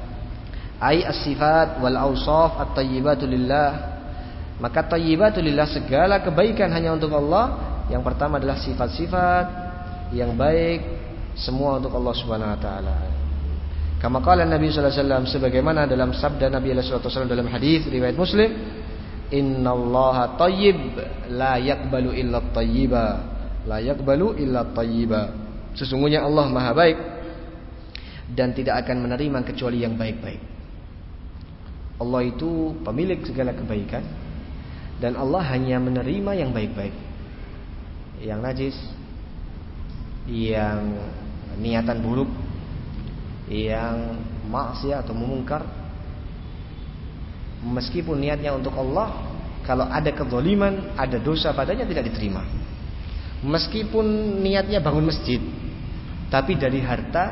ai as-sifat wal awsaf at-thayyibatu lillah. Maka thayyibatu lillah, segala kebaikan hanya untuk Allah. Yang pertama adalah sifat-sifat yang baik semua untuk Allah Subhanahu wa taala. Kama qala Nabi sallallahu alaihi wasallam, sebagaimana dalam sabda Nabi sallallahu alaihi wasallam dalam hadis riwayat Muslim, innallaha thayyib la yaqbalu illa thayyiba, la yaqbalu illa thayyiba. Sesungguhnya Allah Maha baik dan tidak akan menerima kecuali yang baik-baik. Allah itu pemilik segala kebaikan, dan Allah hanya menerima yang baik-baik. Yang najis, yang niatan buruk, yang maksiat atau memungkar, Meskipun niatnya untuk Allah, kalau ada kezaliman, ada dosa padanya tidak diterima. Meskipun niatnya bangun masjid, tapi dari harta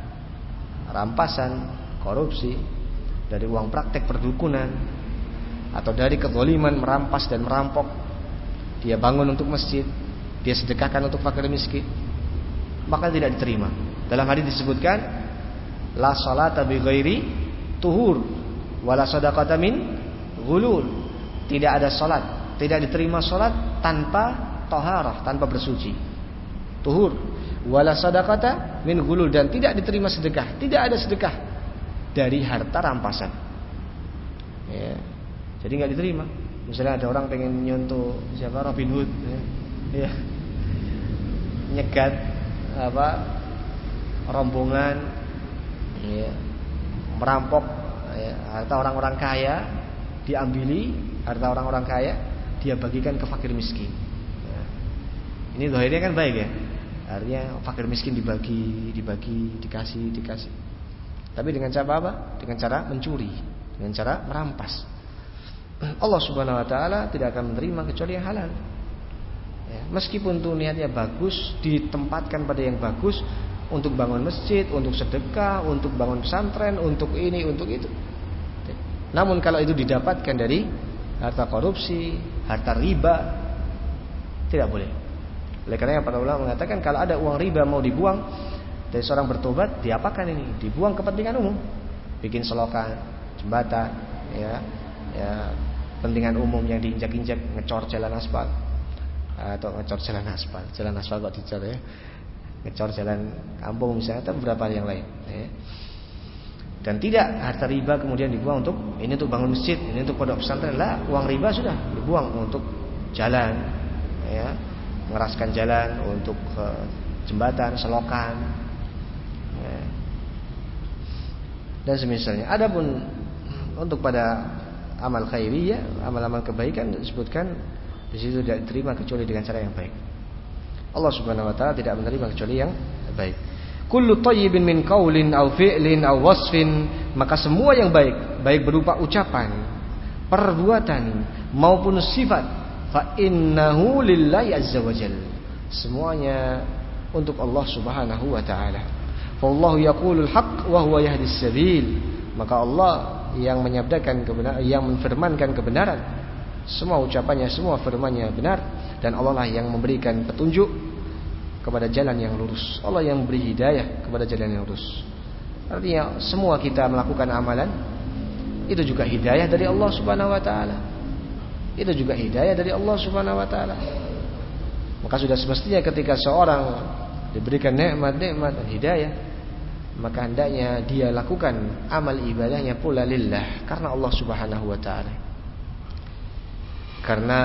rampasan, korupsi, dari uang praktek perdukunan, atau dari kezaliman merampas dan merampok, dia bangun untuk masjid, dia sedekahkan untuk fakir miskin, maka tidak diterima. Dalam hadis disebutkan, la salata bi ghairi tuhur wala shadaqata min ghulul. Tidak ada salat, tidak diterima salat tanpa taharah, tanpa bersuci. Tuhur wala shadaqata min ghulul, dan tidak diterima sedekah, tidak ada sedekah dari harta rampasan. Ya. Jadi enggak diterima. Misalnya ada orang pengen nyontoh siapa Robin Hood, ya. Ya. Nyegat apa rombongan, ya. Merampok, ya, harta orang-orang kaya, diambili harta orang-orang kaya, dia bagikan ke fakir miskin. Ya. Ini zahirnya kan baik ya, artinya fakir miskin dibagi, dibagi, dikasih, dikasih. Tapi dengan cara apa? Dengan cara mencuri, dengan cara merampas. Allah Subhanahu Wa Taala tidak akan menerima kecuali yang halal. Ya. Meskipun tuh niatnya bagus, ditempatkan pada yang bagus, untuk bangun masjid, untuk sedekah, untuk bangun pesantren, untuk ini, untuk itu. Namun kalau itu didapatkan dari harta korupsi, harta riba, tidak boleh. Oleh karena para ulama mengatakan kalau ada uang riba mau dibuang dari seorang bertobat, diapakan ini? Dibuang kepentingan umum, bikin selokan, jembatan, ya, ya, kepentingan umum yang diinjak-injak, ngecor jalan aspal, atau ngecor jalan aspal, jalan aspal kok dicor ya. Ngecor jalan kampung misalnya, atau beberapa yang lain, ya. Dan tidak harta riba kemudian dibuang untuk ini untuk bangun masjid, ini untuk pondok pesantren. Lah, uang riba sudah dibuang untuk jalan, ya, mengeraskan jalan, untuk uh, jembatan, selokan, ya. Dan semisalnya. Adapun untuk pada amal khairiyah, amal-amal kebaikan disebutkan di situ tidak diterima kecuali dengan cara yang baik. Allah Subhanahu wa taala tidak menerima kecuali yang baik. Kullu thayyibin min qaulin aw fi'lin aw wasfin, maka semua yang baik, baik berupa ucapan, perbuatan maupun sifat, fa innahu lillahi azza wajalla. Semuanya untuk Allah Subhanahu wa taala. Wallahu yaqulul haqq wa huwa yahdis sabil. Maka Allah yang menyabdakan kebenaran, yang menfirmankan kebenaran. Semua ucapannya, semua firman-Nya benar, dan Allah lah yang memberikan petunjuk kepada jalan yang lurus. Allah yang memberi hidayah kepada jalan yang lurus. Artinya semua kita melakukan amalan itu juga hidayah dari Allah Subhanahu wa taala. Itu juga hidayah dari Allah Subhanahu wa taala. Maka sudah semestinya ketika seorang diberikan nikmat-nikmat dan hidayah, maka hendaknya dia lakukan amal ibadahnya pula lillah, karena Allah Subhanahu wa taala. Karena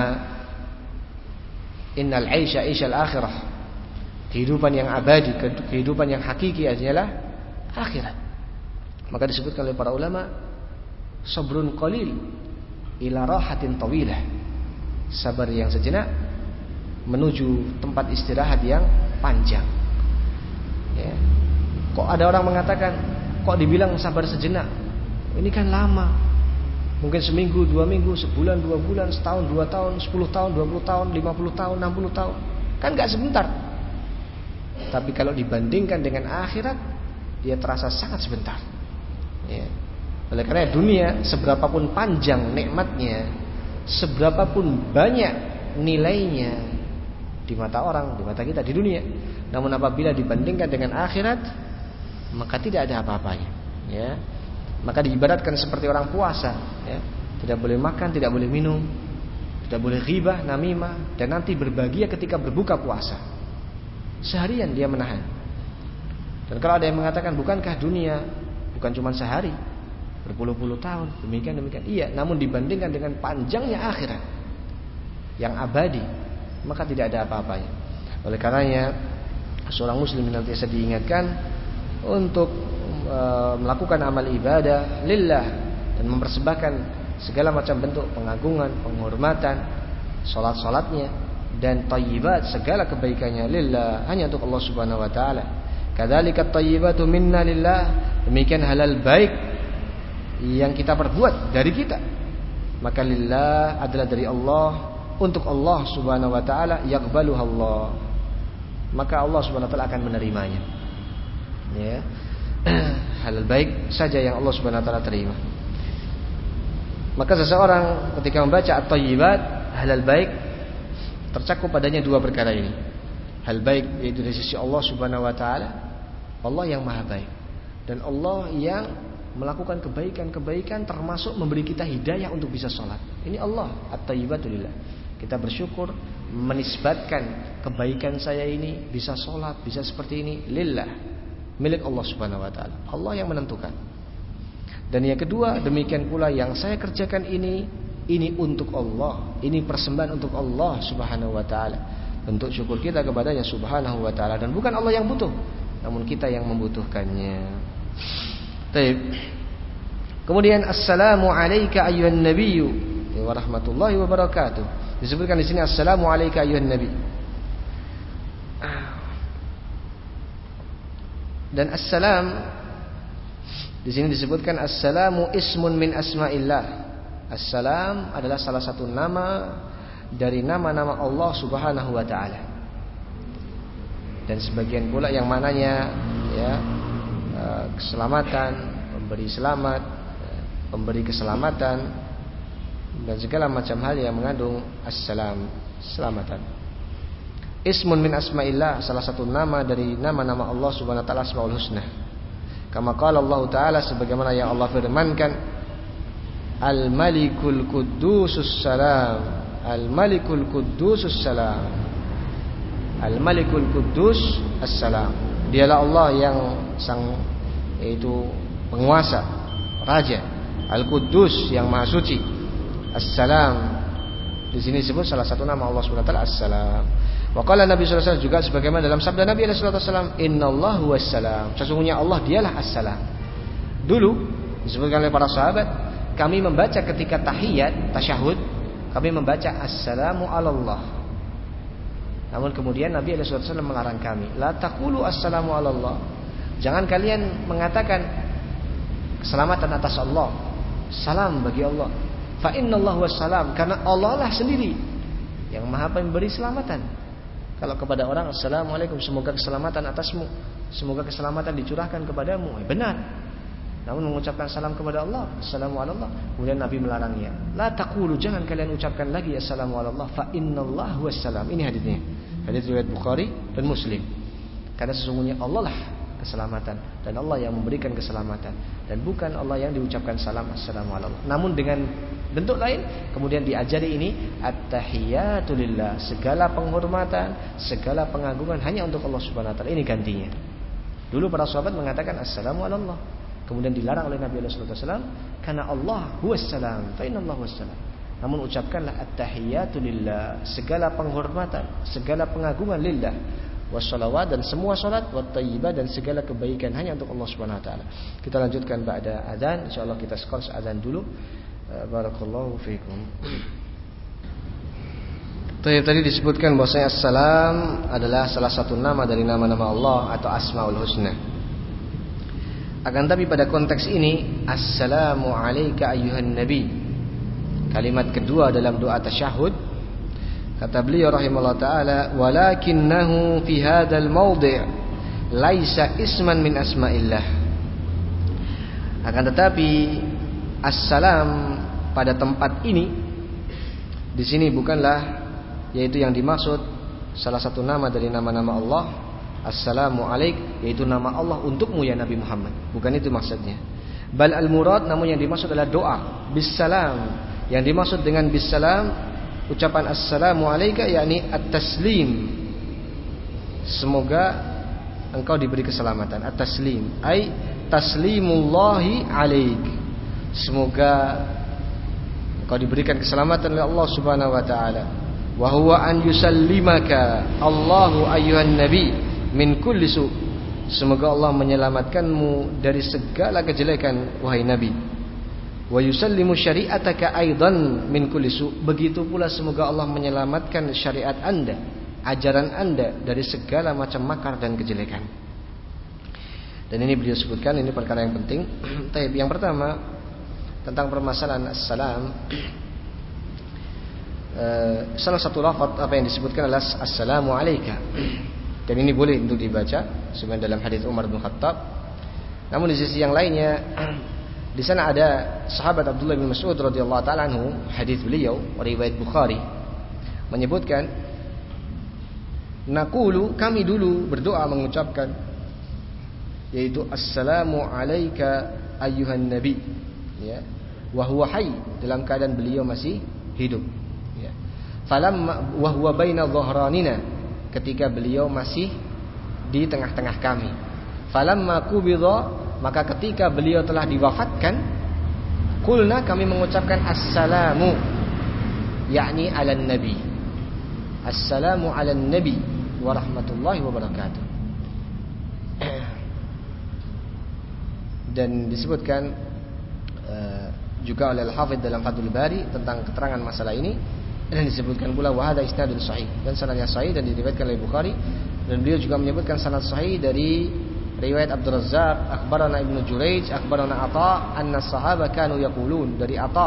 innal 'aisha 'aishal akhirah, kehidupan yang abadi, kehidupan yang hakiki adalah akhirat. Maka disebutkan oleh para ulama, sabrun qalil ila rahatin tawilah, sabar yang sejenak menuju tempat istirahat yang panjang. Ya. Kok ada orang mengatakan, kok dibilang sabar sejenak? Ini kan lama. Mungkin seminggu, dua minggu, sebulan, dua bulan, setahun, dua tahun, sepuluh tahun, dua puluh tahun, lima puluh tahun, enam puluh tahun. Kan gak sebentar. Tapi kalau dibandingkan dengan akhirat, dia terasa sangat sebentar. Ya. Oleh karena dunia, seberapapun panjang nikmatnya, seberapapun banyak nilainya di mata orang, di mata kita di dunia, namun apabila dibandingkan dengan akhirat, maka tidak ada apa-apanya. Ya. Maka diibaratkan seperti orang puasa, ya. Tidak boleh makan, tidak boleh minum, tidak boleh ghibah, namimah, dan nanti berbahagia ketika berbuka puasa. Seharian dia menahan. Dan kalau ada yang mengatakan, bukankah dunia bukan cuma sehari, berpuluh-puluh tahun, demikian demikian. Iya, namun dibandingkan dengan panjangnya akhirat yang abadi, maka tidak ada apa-apanya. Oleh karenanya seorang muslim nanti bisa diingatkan untuk melakukan amal ibadah lillah dan mempersembahkan segala macam bentuk pengagungan, penghormatan, salat-salatnya dan thayyibat, segala kebaikannya lillah, hanya untuk Allah Subhanahu wa taala. Kadzalika thayyibatu minna lillah, demikian halal baik yang kita perbuat dari kita maka lillah adalah dari Allah, untuk Allah Subhanahu wa taala, yaqbaluha Allah, maka Allah Subhanahu wa taala akan menerimanya. Ya. Halal baik saja yang Allah Subhanahu wa taala terima. Maka seseorang ketika membaca at-thayyibat, halal baik, tercakup padanya dua perkara ini. Hal baik yaitu dari sisi Allah Subhanahu wa taala, Allah yang maha baik, dan Allah yang melakukan kebaikan-kebaikan termasuk memberi kita hidayah untuk bisa sholat. Ini Allah at-thayyibatu lillah. Kita bersyukur menisbatkan kebaikan saya ini bisa sholat, bisa seperti ini lillah, milik Allah Subhanahu wa taala. Allah yang menentukan. Dan yang kedua, demikian pula yang saya kerjakan ini, ini untuk Allah, ini persembahan untuk Allah Subhanahu wa taala. Bentuk syukur kita kepadanya Subhanahu wa taala, dan bukan Allah yang butuh, namun kita yang membutuhkannya. Baik. Kemudian assalamu alayka ayyuhan nabiyyu wa rahmatullahi wa barakatuh. Disebutkan di sini assalamu alayka ayyuhan nabi. Dan assalam di sini disebutkan assalamu ismun min asma'illah. Assalam adalah salah satu nama dari nama-nama Allah Subhanahu wa taala. Dan sebagian pula yang mananya ya keselamatan, pemberi selamat, pemberi keselamatan, dan segala macam hal yang mengandung assalam, selamatan. Ismun min asma'illah, salah satu nama dari nama-nama Allah Subhanahu wa taala, Asmaul Husna. Kama qala Allah taala, sebagaimana yang Allah firmankan, Al-Malikul Quddusus Salam, Al-Malikul Quddusus Salam, Al-Malikul Quddus As-Salam. Dialah Allah yang sang, yaitu penguasa, raja, Al-Quddus yang maha suci, As-Salam. Di sini disebut salah satu nama Allah Subhanahu wa taala As-Salam. Wa qala Nabi sallallahu alaihi wasallam, juga sebagaimana dalam sabda Nabi sallallahu alaihi wasallam, Innallahu was-salam, sesungguhnya Allah dialah As-Salam. Dulu disebutkan oleh para sahabat, kami membaca ketika tahiyat, tasyahud, kami membaca Assalamu alallah. Namun kemudian Nabi sallallahu alaihi wasallam melarang kami, la taqulu assalamu alallah, jangan kalian mengatakan keselamatan atas Allah, salam bagi Allah. Fa innallahu wassalam, karena Allah lah sendiri yang maha memberi keselamatan. Kalau kepada orang assalamualaikum, semoga keselamatan atasmu, semoga keselamatan dicurahkan kepadamu, eh, benar. Namun mengucapkan salam kepada Allah, assalamu alallah, kemudian Nabi melarangnya. La taqulu, jangan kalian ucapkan lagi assalamu alallah, fa innallahu wassalam. Ini hadisnya, hadis riwayat Bukhari dan Muslim. Karena sesungguhnya Allah lah keselamatan, dan Allah yang memberikan keselamatan, dan bukan Allah yang diucapkan salam assalamu alallah. Namun dengan bentuk lain kemudian diajari ini, at-tahiyatu lillah, segala penghormatan, segala pengagungan hanya untuk Allah Subhanahu wa taala. Ini gantinya. Dulu para sahabat mengatakan assalamu alallah, kemudian dilarang oleh Nabi sallallahu alaihi wasallam, karena Allah huwas salam, fa innallaha wassalam. Namun ucapkanlah at-tahiyatu lillah, segala penghormatan, segala pengagungan lillah, wassalawat, dan semua salat, wattayyibat, dan segala kebaikan hanya untuk Allah Subhanahu wa taala. Kita lanjutkan ba'da adzan, insyaallah kita skor adzan dulu. Barakallahu fiikum. Tadi disebutkan bahwasanya assalam adalah salah satu nama dari nama-nama Allah atau Asmaul Husna. Akan tapi pada konteks ini, assalamu alayka ayyuhan nabi, kalimat kedua dalam doa tasyahud, kata beliau rahimahullah taala, walakinnahu fi hadzal mawdi' laisa isman min asma'illah. Akan tetapi assalam pada tempat ini di sini bukanlah yaitu yang dimaksud salah satu nama dari nama-nama Allah, assalamu alaik, yaitu nama Allah untukmu ya Nabi Muhammad. Bukan itu maksudnya. Bal al-murad, namun yang dimaksud adalah doa bisalam. Yang dimaksud dengan bisalam, ucapan assalamu alayka, yakni at-taslim, semoga engkau diberi keselamatan. At-taslim ai taslimullahi alaik, semoga engkau diberikan keselamatan oleh Allah Subhanahu wa taala. Wa huwa an yusallimaka Allahu ayyuhan nabi min kulli su, semoga Allah menyelamatkanmu dari segala kejelekan wahai nabi. Wa yusallimu syari'ataka aidan min kulli su, begitu pula semoga Allah menyelamatkan syariat Anda, ajaran Anda dari segala macam makar dan kejelekan. Dan ini beliau sebutkan, ini perkara yang penting. Taib, yang pertama tentang permasalahan assalam, uh, salah satu lafaz apa yang disebutkan adalah assalamu alayka. Dan ini boleh untuk dibaca sebenarnya dalam hadis Umar bin Khattab. Namun di sisi yang lainnya di sana ada sahabat Abdullah bin Mas'ud radhiyallahu taala anhu, hadis beliau riwayat Bukhari menyebutkan, naqulu, kami dulu berdoa mengucapkan, yaitu assalamu alayka ayyuhan nabi, ya, wa huwa hayy, dalam keadaan beliau masih hidup, ya. Falamma wa huwa baina dhahranina, ketika beliau masih di tengah-tengah kami. Falamma qubidha, maka ketika beliau telah diwafatkan, qulna, kami mengucapkan assalamu, yakni ala nabi, assalamu ala nabi wa rahmatullahi wa barakatuh. Dan disebutkan uh, juga oleh Al-Hafidz dalam Fathul Bari tentang keterangan masalah ini, dan disebutkan pula wa hadza isnadun sahih, dan sanadnya sahih dan diriwayatkan oleh Bukhari. Dan beliau juga menyebutkan sanad sahih dari riwayat Abdul Razzaq, akhbarana Ibnu Jurayj, akhbarana Atha, anna sahaba kanu yaqulun, dari Atha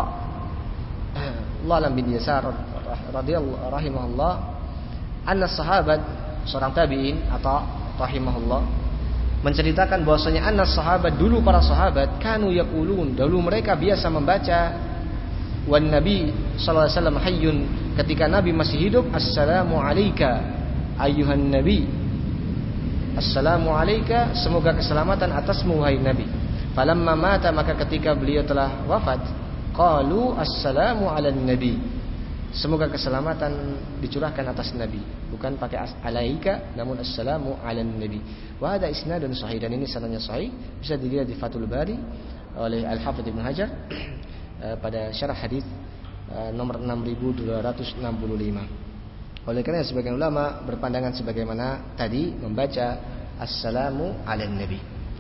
Allah alam bin Yasar radhiyallahu rahimahullah, anna sahabat, seorang tabi'in Atha rahimahullah, menceritakan bahwasanya anna sahabat, dulu para sahabat, kanu yaqulun, dulu mereka biasa membaca, wan nabi sallallahu alaihi wasallam hayyun, ketika nabi masih hidup, assalamu alayka ayyuhan nabi, assalamu alayka, semoga keselamatan atasmu wahai nabi. Falamma mata, maka ketika beliau telah wafat, qalu assalamu alan nabi, semoga keselamatan dicurahkan atas nabi, bukan pakai alaika namun assalamu alan nabi. Wa hadza isnadun sahih, dan ini sanadnya sahih, bisa dilihat di Fathul Bari oleh Al-Hafidz Ibnu Hajar pada syarah hadis nomor enam ribu dua ratus enam puluh lima. Oleh karena sebagian ulama berpandangan sebagaimana tadi, membaca assalamu ala nabi.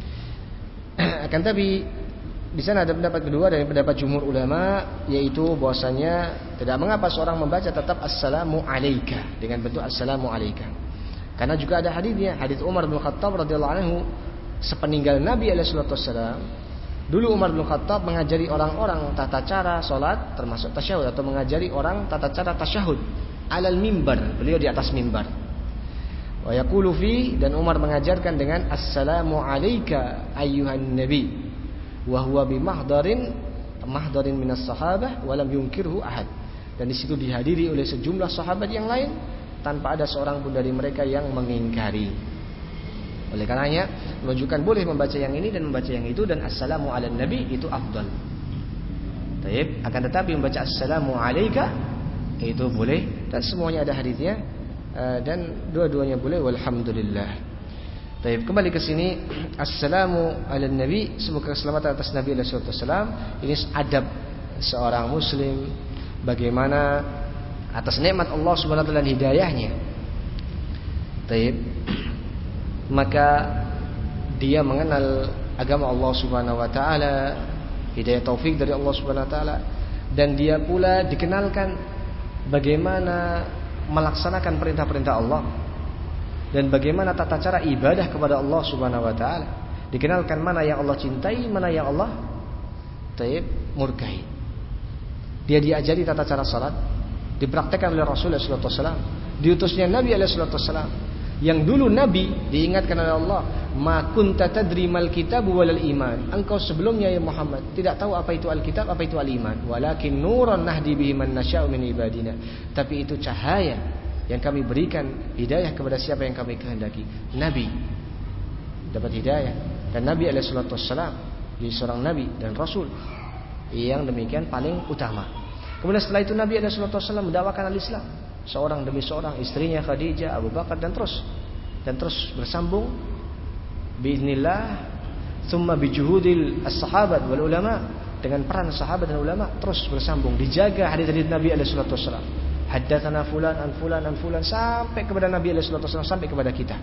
Akan tapi di sana ada pendapat kedua dari pendapat jumhur ulama, yaitu bahwasanya tidak mengapa seorang membaca tetap assalamu alayka dengan bentuk assalamu alayka. Karena juga ada hadisnya, hadis Umar bin Khattab radhiyallahu anhu, sepeninggal Nabi alaihi salatu wasallam, dulu Umar bin Khattab mengajari orang-orang tata cara salat termasuk tasyahud, atau mengajari orang tata cara tasyahud alal mimbar, beliau di atas mimbar. Wa yaqulu fi, dan Umar mengajarkan dengan assalamu alayka ayyuhan nabi, wa huwa bi mahdarin mahdarin minas sahabah wa lam yunkirhu ahad, dan di situ dihadiri oleh sejumlah sahabat yang lain tanpa ada seorang pun dari mereka yang mengingkari. Oleh karenanya menunjukkan boleh membaca yang ini dan membaca yang itu, dan assalamu ala nabi itu afdal. Baik, akan tetapi membaca assalamu alayka itu boleh, dan semuanya ada hadisnya, dan dua-duanya boleh, walhamdulillah. Baik, kembali ke sini, assalamu ala nabi, semoga keselamatan atas Nabi alaihi wasallam. Ini adab seorang muslim, bagaimana atas nikmat Allah subhanahu wa taala dan hidayahnya. Baik, maka dia mengenal agama Allah subhanahu wa taala, hidayah taufik dari Allah subhanahu wa taala, dan dia pula dikenalkan bagaimana melaksanakan perintah-perintah Allah, dan bagaimana tata cara ibadah kepada Allah subhanahu wa ta'ala. Dikenalkan mana yang Allah cintai, mana yang Allah taib murkai. Dia diajari tata cara salat, dipraktekkan oleh Rasulullah sallallahu alaihi wasallam, diutusnya Nabi alaihi wasallam, yang dulu Nabi diingatkan oleh Allah, ma kunta tadri mal kitab walal iman, engkau sebelumnya ya Muhammad tidak tahu apa itu alkitab, apa itu al-iman, walakin nuran nahdi bihi man nasya'u min ibadina, tapi itu cahaya yang kami berikan hidayah kepada siapa yang kami kehendaki. Nabi dapat hidayah, dan Nabi alaihi salatu wassalam jadi seorang nabi dan rasul yang demikian paling utama. Kemudian setelah itu Nabi alaihi salatu wassalam mendakwakan al-Islam, seorang demi seorang, istrinya Khadijah, Abu Bakar, dan terus dan terus bersambung biiznillah, thumma bijuhudil as-sahabat wal ulama, dengan peran sahabat dan ulama terus bersambung, dijaga hadis-hadis Nabi alaihi salatu wasallam, haddatsana fulan an fulan an fulan, sampai kepada Nabi alaihi salatu wasallam, sampai kepada kita,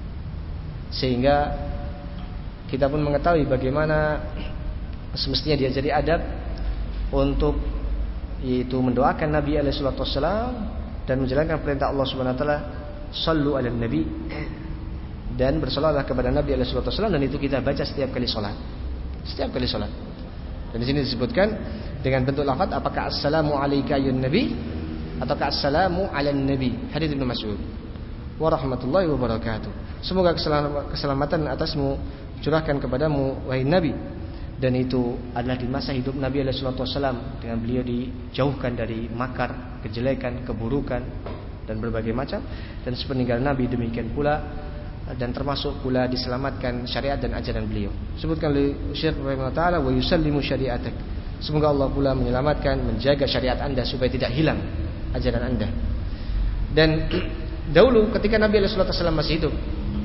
sehingga kita pun mengetahui bagaimana semestinya dia jadi adab untuk yaitu mendoakan Nabi alaihi salatu wasallam dan menjalankan perintah Allah subhanahu wa taala, sallu ala nabi, dan bersalawatlah kepada Nabi alaihi salatu wasallam, dan itu kita baca setiap kali salat. Setiap kali salat. Dan di sini disebutkan dengan bentuk lafaz, apakah assalamu alayka ayyuhan nabi atau assalamu ala nabi. Hadits Ibnu Mas'ud. Wa rahmatullahi wa barakatuh. Semoga keselamatan atasmu curahkan kepadamu wahai Nabi. Dan itu adalah di masa hidup Nabi alaihi salatu wasallam, dengan beliau dijauhkan dari makar, kejelekan, keburukan dan berbagai macam. Dan sepeninggal Nabi demikian pula, dan termasuk pula diselamatkan syariat dan ajaran beliau. Sebutkan oleh Syekh rahimahullah taala, wa yusallimu syariatak. Semoga Allah pula menyelamatkan, menjaga syariat Anda supaya tidak hilang ajaran Anda. Dan dahulu ketika Nabi alaihi salatu wasallam masih hidup,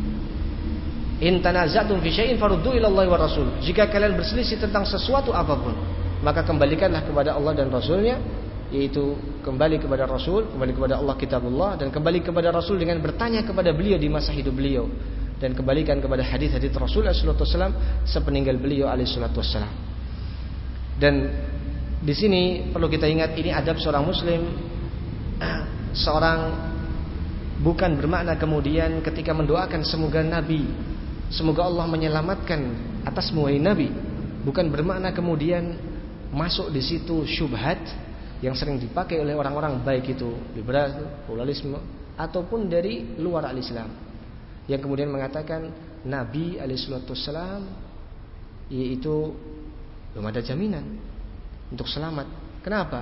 in tanaza'tum fi syai'in faruddu ila Allah wa Rasul. Jika kalian berselisih tentang sesuatu apapun, maka kembalikanlah kepada Allah dan Rasulnya, yaitu kembali kepada Rasul, kembali kepada Allah kitabullah, dan kembali kepada Rasul dengan bertanya kepada beliau di masa hidup beliau, dan kembalikan kepada hadis-hadis Rasul alaihi salatu wasallam sepeninggal beliau alaihi salatu wasallam. Dan di sini perlu kita ingat, ini adab seorang muslim. Seorang bukan bermakna kemudian ketika mendoakan semoga Nabi, semoga Allah menyelamatkan atasmu wahai Nabi, bukan bermakna kemudian masuk di situ syubhat yang sering dipakai oleh orang-orang, baik itu liberal, pluralisme, ataupun dari luar al-Islam, yang kemudian mengatakan Nabi alaihi salatu wassalam yaitu belum ada jaminan untuk selamat. Kenapa?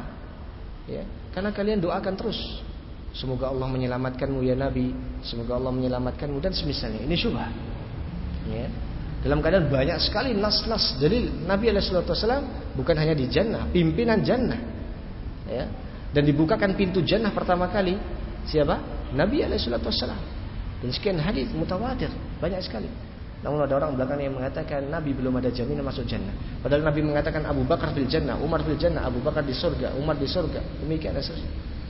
Ya, karena kalian doakan terus, semoga Allah menyelamatkanmu ya Nabi, semoga Allah menyelamatkanmu, dan semisalnya. Ini syubhat. Ya. Dalam keadaan banyak sekali nas-nas dalil Nabi alaihi salatu wasallam bukan hanya di jannah, pimpinan jannah. Ya. Dan dibukakan pintu jannah pertama kali siapa? Nabi alaihi salatu wasallam. Dan sekian hadis mutawatir, banyak sekali. Namun ada orang belakang yang mengatakan Nabi belum ada jaminan masuk jannah. Padahal Nabi mengatakan Abu Bakar fil jannah, Umar fil jannah, Abu Bakar di surga, Umar di surga. Demikian asasnya.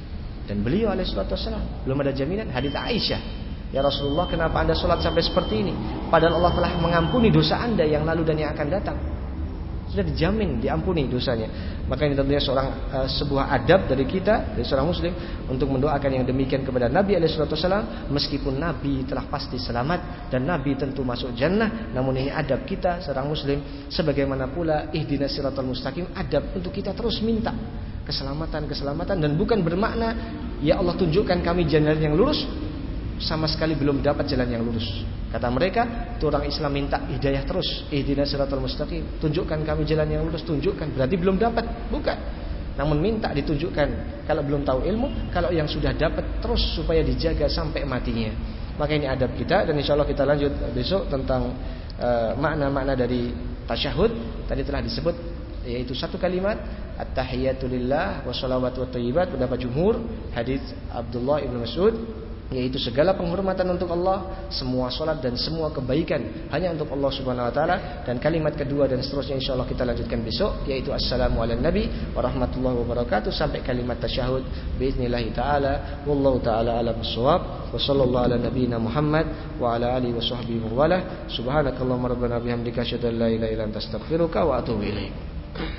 Dan beliau alaihi salatu wasallam belum ada jaminan. Hadits Aisyah, ya Rasulullah, kenapa anda sholat sampai seperti ini? Padahal Allah telah mengampuni dosa anda yang lalu dan yang akan datang. Sudah dijamin diampuni dosanya. Maka ini tentunya seorang uh, sebuah adab dari kita, dari seorang muslim, untuk mendoakan yang demikian kepada Nabi alaihi salatu wasallam, meskipun Nabi telah pasti selamat dan Nabi tentu masuk jannah. Namun ini adab kita seorang muslim, sebagaimana pula ihdinas siratal mustaqim, adab untuk kita terus minta keselamatan, keselamatan, dan bukan bermakna ya Allah tunjukkan kami jalan yang lurus, sama sekali belum dapat jalan yang lurus. Kata mereka, itu orang Islam minta hidayah terus, ihdinas siratal mustaqim, tunjukkan kami jalan yang lurus, tunjukkan, berarti belum dapat, bukan. Namun minta ditunjukkan, kalau belum tahu ilmu, kalau yang sudah dapat terus supaya dijaga sampai matinya. Maka ini adab kita, dan insya Allah kita lanjut besok tentang uh, makna-makna dari tasyahud. Tadi telah disebut, yaitu satu kalimat, at-tahiyatu lillah wa shalawatu wa thayyibat, pendapat jumhur, hadis Abdullah ibn Mas'ud, yaitu segala penghormatan untuk Allah, semua salat dan semua kebaikan hanya untuk Allah Subhanahu wa taala. Dan kalimat kedua dan seterusnya insyaallah kita lanjutkan besok, yaitu assalamu ala nabi wa rahmatullahi wa barakatuh sampai kalimat tasyahud باذنillah taala. Wallahu taala alam bissawab. Wa sallallahu ala nabiyyina Muhammad wa ala alihi wa sahbihi wa wala. Subhanakallahumma rabbana bihamdika asyhadu an la ilaha illa anta astaghfiruka wa atubu ilaik.